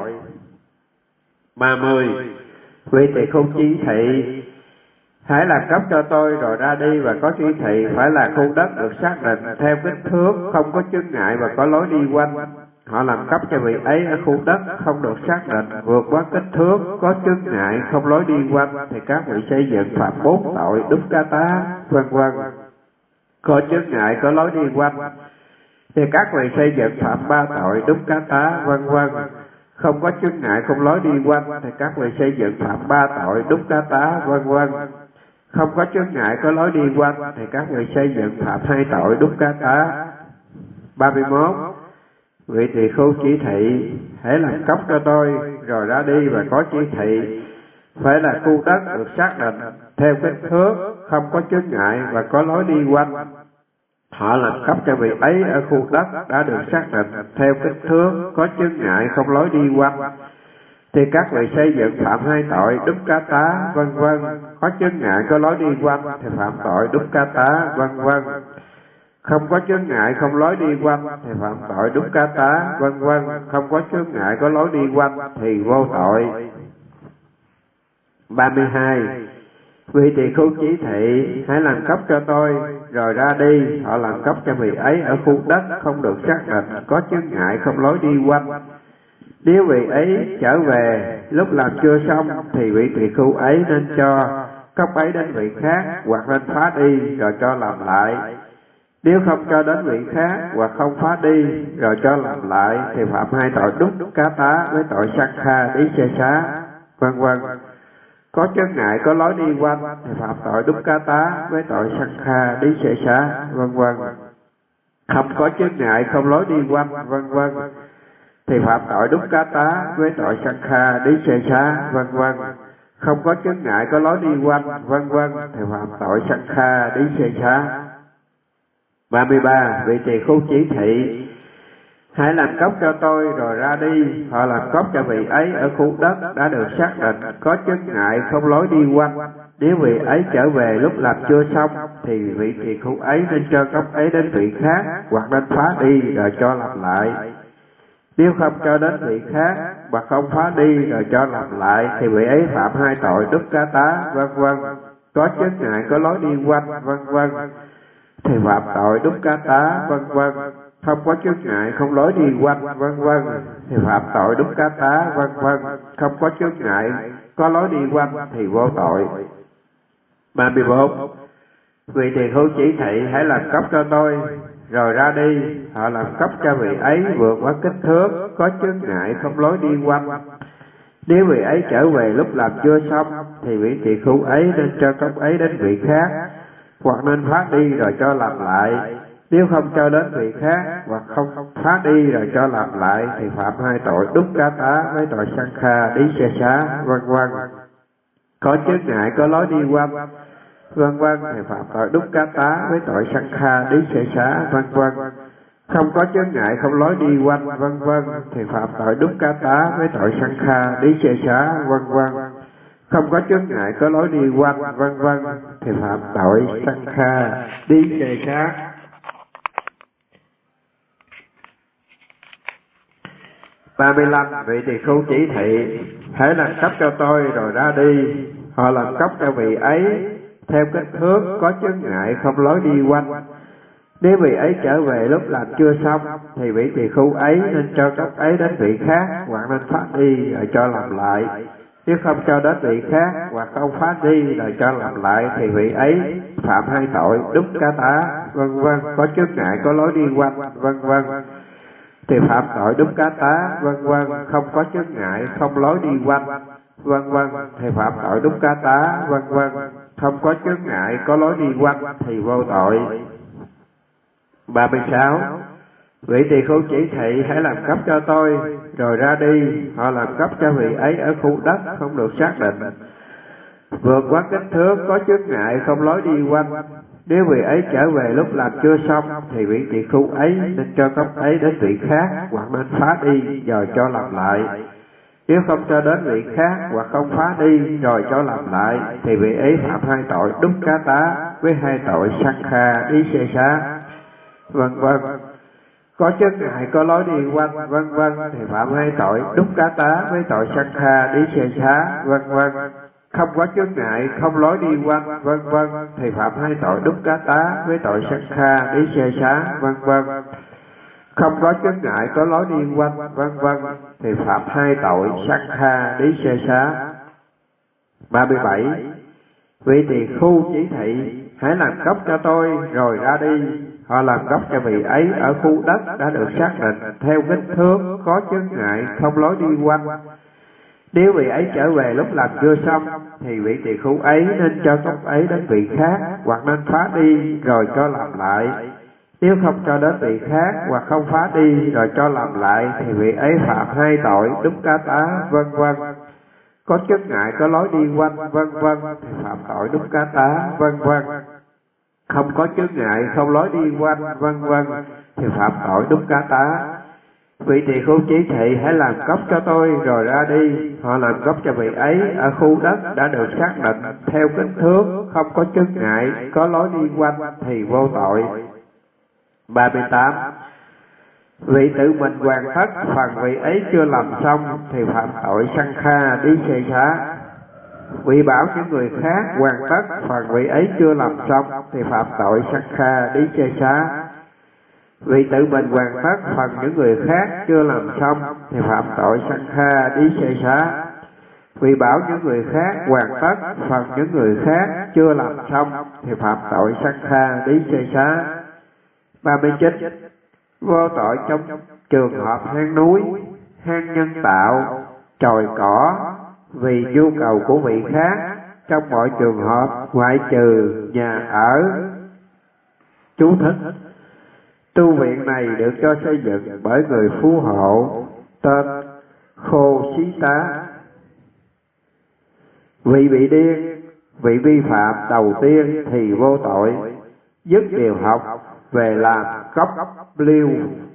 30. Vị tỳ khưu chỉ thị: hãy làm cấp cho tôi rồi ra đi, và có chỉ thị phải là khu đất được xác định theo kích thước, không có chướng ngại và có lối đi quanh. Họ làm cấp cho vị ấy ở khu đất không được xác định vượt quá kích thước, có chướng ngại, không lối đi quanh thì các vị xây dựng phạm 4 tội: đúc cá tá, vân vân. Có chướng ngại, có lối đi quanh thì các vị xây dựng phạm 3 tội: đúc cá tá, vân vân. Không có chướng ngại, không lối đi quanh thì các vị xây dựng phạm 3 tội: đúc cá tá, vân vân. Không có chướng ngại, có lối đi quanh thì các vị xây dựng phạm 2 tội: đúc cá tá. 31. Vị tỳ khưu chỉ thị, hãy làm cốc cho tôi, rồi ra đi, và có chỉ thị phải là khu đất được xác định theo kích thước, không có chướng ngại và có lối đi quanh. Họ làm cấp cho vị ấy ở khu đất đã được xác định theo kích thước, có chướng ngại, không lối đi quanh. Thì các vị xây dựng phạm hai tội đúc cá tá, vân vân. Có chướng ngại, có lối đi quanh thì phạm tội đúc cá tá, vân vân. Không có chướng ngại, không lối đi quanh thì phạm tội đúc cá tá, vân vân. Không có chướng ngại, có lối đi quanh thì vô tội. 32. Vị tỳ khưu chỉ thị, hãy làm cấp cho tôi, rồi ra đi. Họ làm cấp cho vị ấy ở khu đất không được xác định, có chướng ngại, không lối đi quanh. Nếu vị ấy trở về lúc làm chưa xong, thì vị tỳ khưu ấy nên cho cốc ấy đến vị khác, hoặc nên phá đi rồi cho làm lại. Nếu không cho đến vị khác, hoặc không phá đi rồi cho làm lại, thì phạm hai tội đúc cá tá với tội Sakkha Đí Xê Xá, vân vân. Có chướng ngại, có lối đi quanh thì phạm tội đúc cá tá với tội Sakkha Đí Xê Xá, vân vân. Không có chướng ngại, không lối đi quanh, vân vân, thì phạm tội đúc cá tá với tội Sakkha Đí Xê Xá, vân vân. Không có chướng ngại, có lối đi quanh, vân vân, thì phạm tội Sakkha Đí Xê Xá. 33. Vị tỳ khưu chỉ thị, hãy làm cốc cho tôi, rồi ra đi. Họ làm cốc cho vị ấy ở khu đất đã được xác định, có chướng ngại, không lối đi quanh. Nếu vị ấy trở về lúc làm chưa xong, thì vị tỳ khưu ấy nên cho cốc ấy đến vị khác, hoặc nên phá đi rồi cho làm lại. Nếu không cho đến vị khác, hoặc không phá đi rồi cho làm lại, thì vị ấy phạm hai tội đúc cá tá, vân vân. Có chướng ngại, có lối đi quanh, vân vân, thì phạm tội đúc cá tá, vân vân. Không có chướng ngại, không lối đi quanh, vân vân, thì phạm tội đúc cá tá, vân vân. Không có chướng ngại, có lối đi quanh thì vô tội. 34. Vị tỳ khưu chỉ thị, hãy làm cốc cho tôi, rồi ra đi. Họ làm cốc cho vị ấy vượt quá kích thước, có chướng ngại, không lối đi quanh. Nếu vị ấy trở về lúc làm chưa xong, thì vị tỳ khưu ấy nên cho cốc ấy đến vị khác, hoặc nên phá đi rồi cho làm lại. Nếu không cho đến vị khác, hoặc không phá đi rồi cho làm lại, thì phạm hai tội đúc cá tá với tội Sakkha Đí Xê Xá, vân vân. Có chướng ngại, có lối đi quanh, vân vân, thì phạm tội đúc cá tá với tội Sakkha Đí Xê Xá, vân vân. Không có chướng ngại, không lối đi quanh, vân vân, thì phạm tội đúc cá tá với tội Sakkha Đí Xê Xá, vân vân. Không có chướng ngại, có lối đi quanh, vân vân, thì phạm tội Sakkha Đí Xê Xá. 35. Vị tỳ khưu chỉ thị, hãy làm cốc cho tôi, rồi ra đi. Họ làm cốc cho vị ấy theo kích thước, có chướng ngại, không lối đi quanh. Nếu vị ấy trở về lúc làm chưa xong, thì vị tỳ khưu ấy nên cho cốc ấy đến vị khác, hoặc nên phá đi rồi cho làm lại. Nếu không cho đến vị khác, hoặc không phá đi rồi cho làm lại, thì vị ấy phạm hai tội đúc cá tá, vân vân. Có chướng ngại, có lối đi quanh, vân vân, thì phạm tội đúc cá tá, vân vân. Không có chướng ngại, không lối đi quanh, vân vân, thì phạm tội đúc cá tá, vân vân. Không có chướng ngại, có lối đi quanh thì vô tội. 36. Vị tỳ khưu chỉ thị, hãy làm cốc cho tôi, rồi ra đi. Họ làm cốc cho vị ấy ở khu đất không được xác định, vượt quá kích thước, có chướng ngại, không lối đi quanh. Nếu vị ấy trở về lúc làm chưa xong, thì vị tỳ khưu ấy nên cho cốc ấy đến vị khác, hoặc nên phá đi rồi cho làm lại. Nếu không cho đến vị khác, hoặc không phá đi rồi cho làm lại, thì vị ấy phạm hai tội đúc cá tá với hai tội Sakkha Đí Xê Xá, vân vân. Có chướng ngại, có lối đi quanh, vân vân, thì phạm hai tội đúc cá tá với tội Sakkha Đí Xê Xá, vân vân. Không có chướng ngại, không lối đi quanh, vân vân, thì phạm hai tội đúc cá tá với tội Sakkha Đí Xê Xá, vân vân. Không có chướng ngại, có lối đi quanh, vân vân, thì phạm hai tội Sakkha Đí Xê Xá. 37. Vị tỳ khưu chỉ thị, hãy làm cốc cho tôi, rồi ra đi. Họ làm cốc cho vị ấy ở khu đất đã được xác định theo kích thước, có chướng ngại, không lối đi quanh. Nếu vị ấy trở về lúc làm chưa xong, thì vị tỳ khưu ấy nên cho cốc ấy đến vị khác, hoặc nên phá đi rồi cho làm lại. Nếu không cho đến vị khác hoặc không phá đi rồi cho làm lại thì vị ấy phạm 2 tội đúc cá tá, vân vân. Có chướng ngại có lối đi quanh, vân vân thì phạm tội đúc cá tá, vân vân. Không có chướng ngại không lối đi quanh, vân vân thì phạm tội đúc cá tá. Vị tỳ khưu chỉ thị hãy làm cốc cho tôi rồi ra đi. Họ làm cốc cho vị ấy ở khu đất đã được xác định theo kích thước, không có chướng ngại có lối đi quanh thì vô tội. 38. Vị tự mình hoàn tất phần vị ấy chưa làm xong thì phạm tội sanh kha đi xê xá. Vị bảo những người khác hoàn tất phần vị ấy chưa làm xong thì phạm tội sanh kha đi xê xá. Vị tự mình hoàn tất phần những người khác chưa làm xong thì phạm tội sanh kha đi xê xá. Vị bảo những người khác hoàn tất phần những người khác chưa làm xong thì phạm tội sanh kha đi xê xá. 39. Vô tội trong trường hợp hang núi, hang nhân tạo, chòi cỏ vì nhu cầu của vị khác, trong mọi trường hợp ngoại trừ nhà ở. Chú thích: tu viện này được cho xây dựng bởi người phú hộ tên Khô Xí Tá. Vị bị điên, vị vi phạm đầu tiên thì vô tội, dứt điều học về làm cốc liêu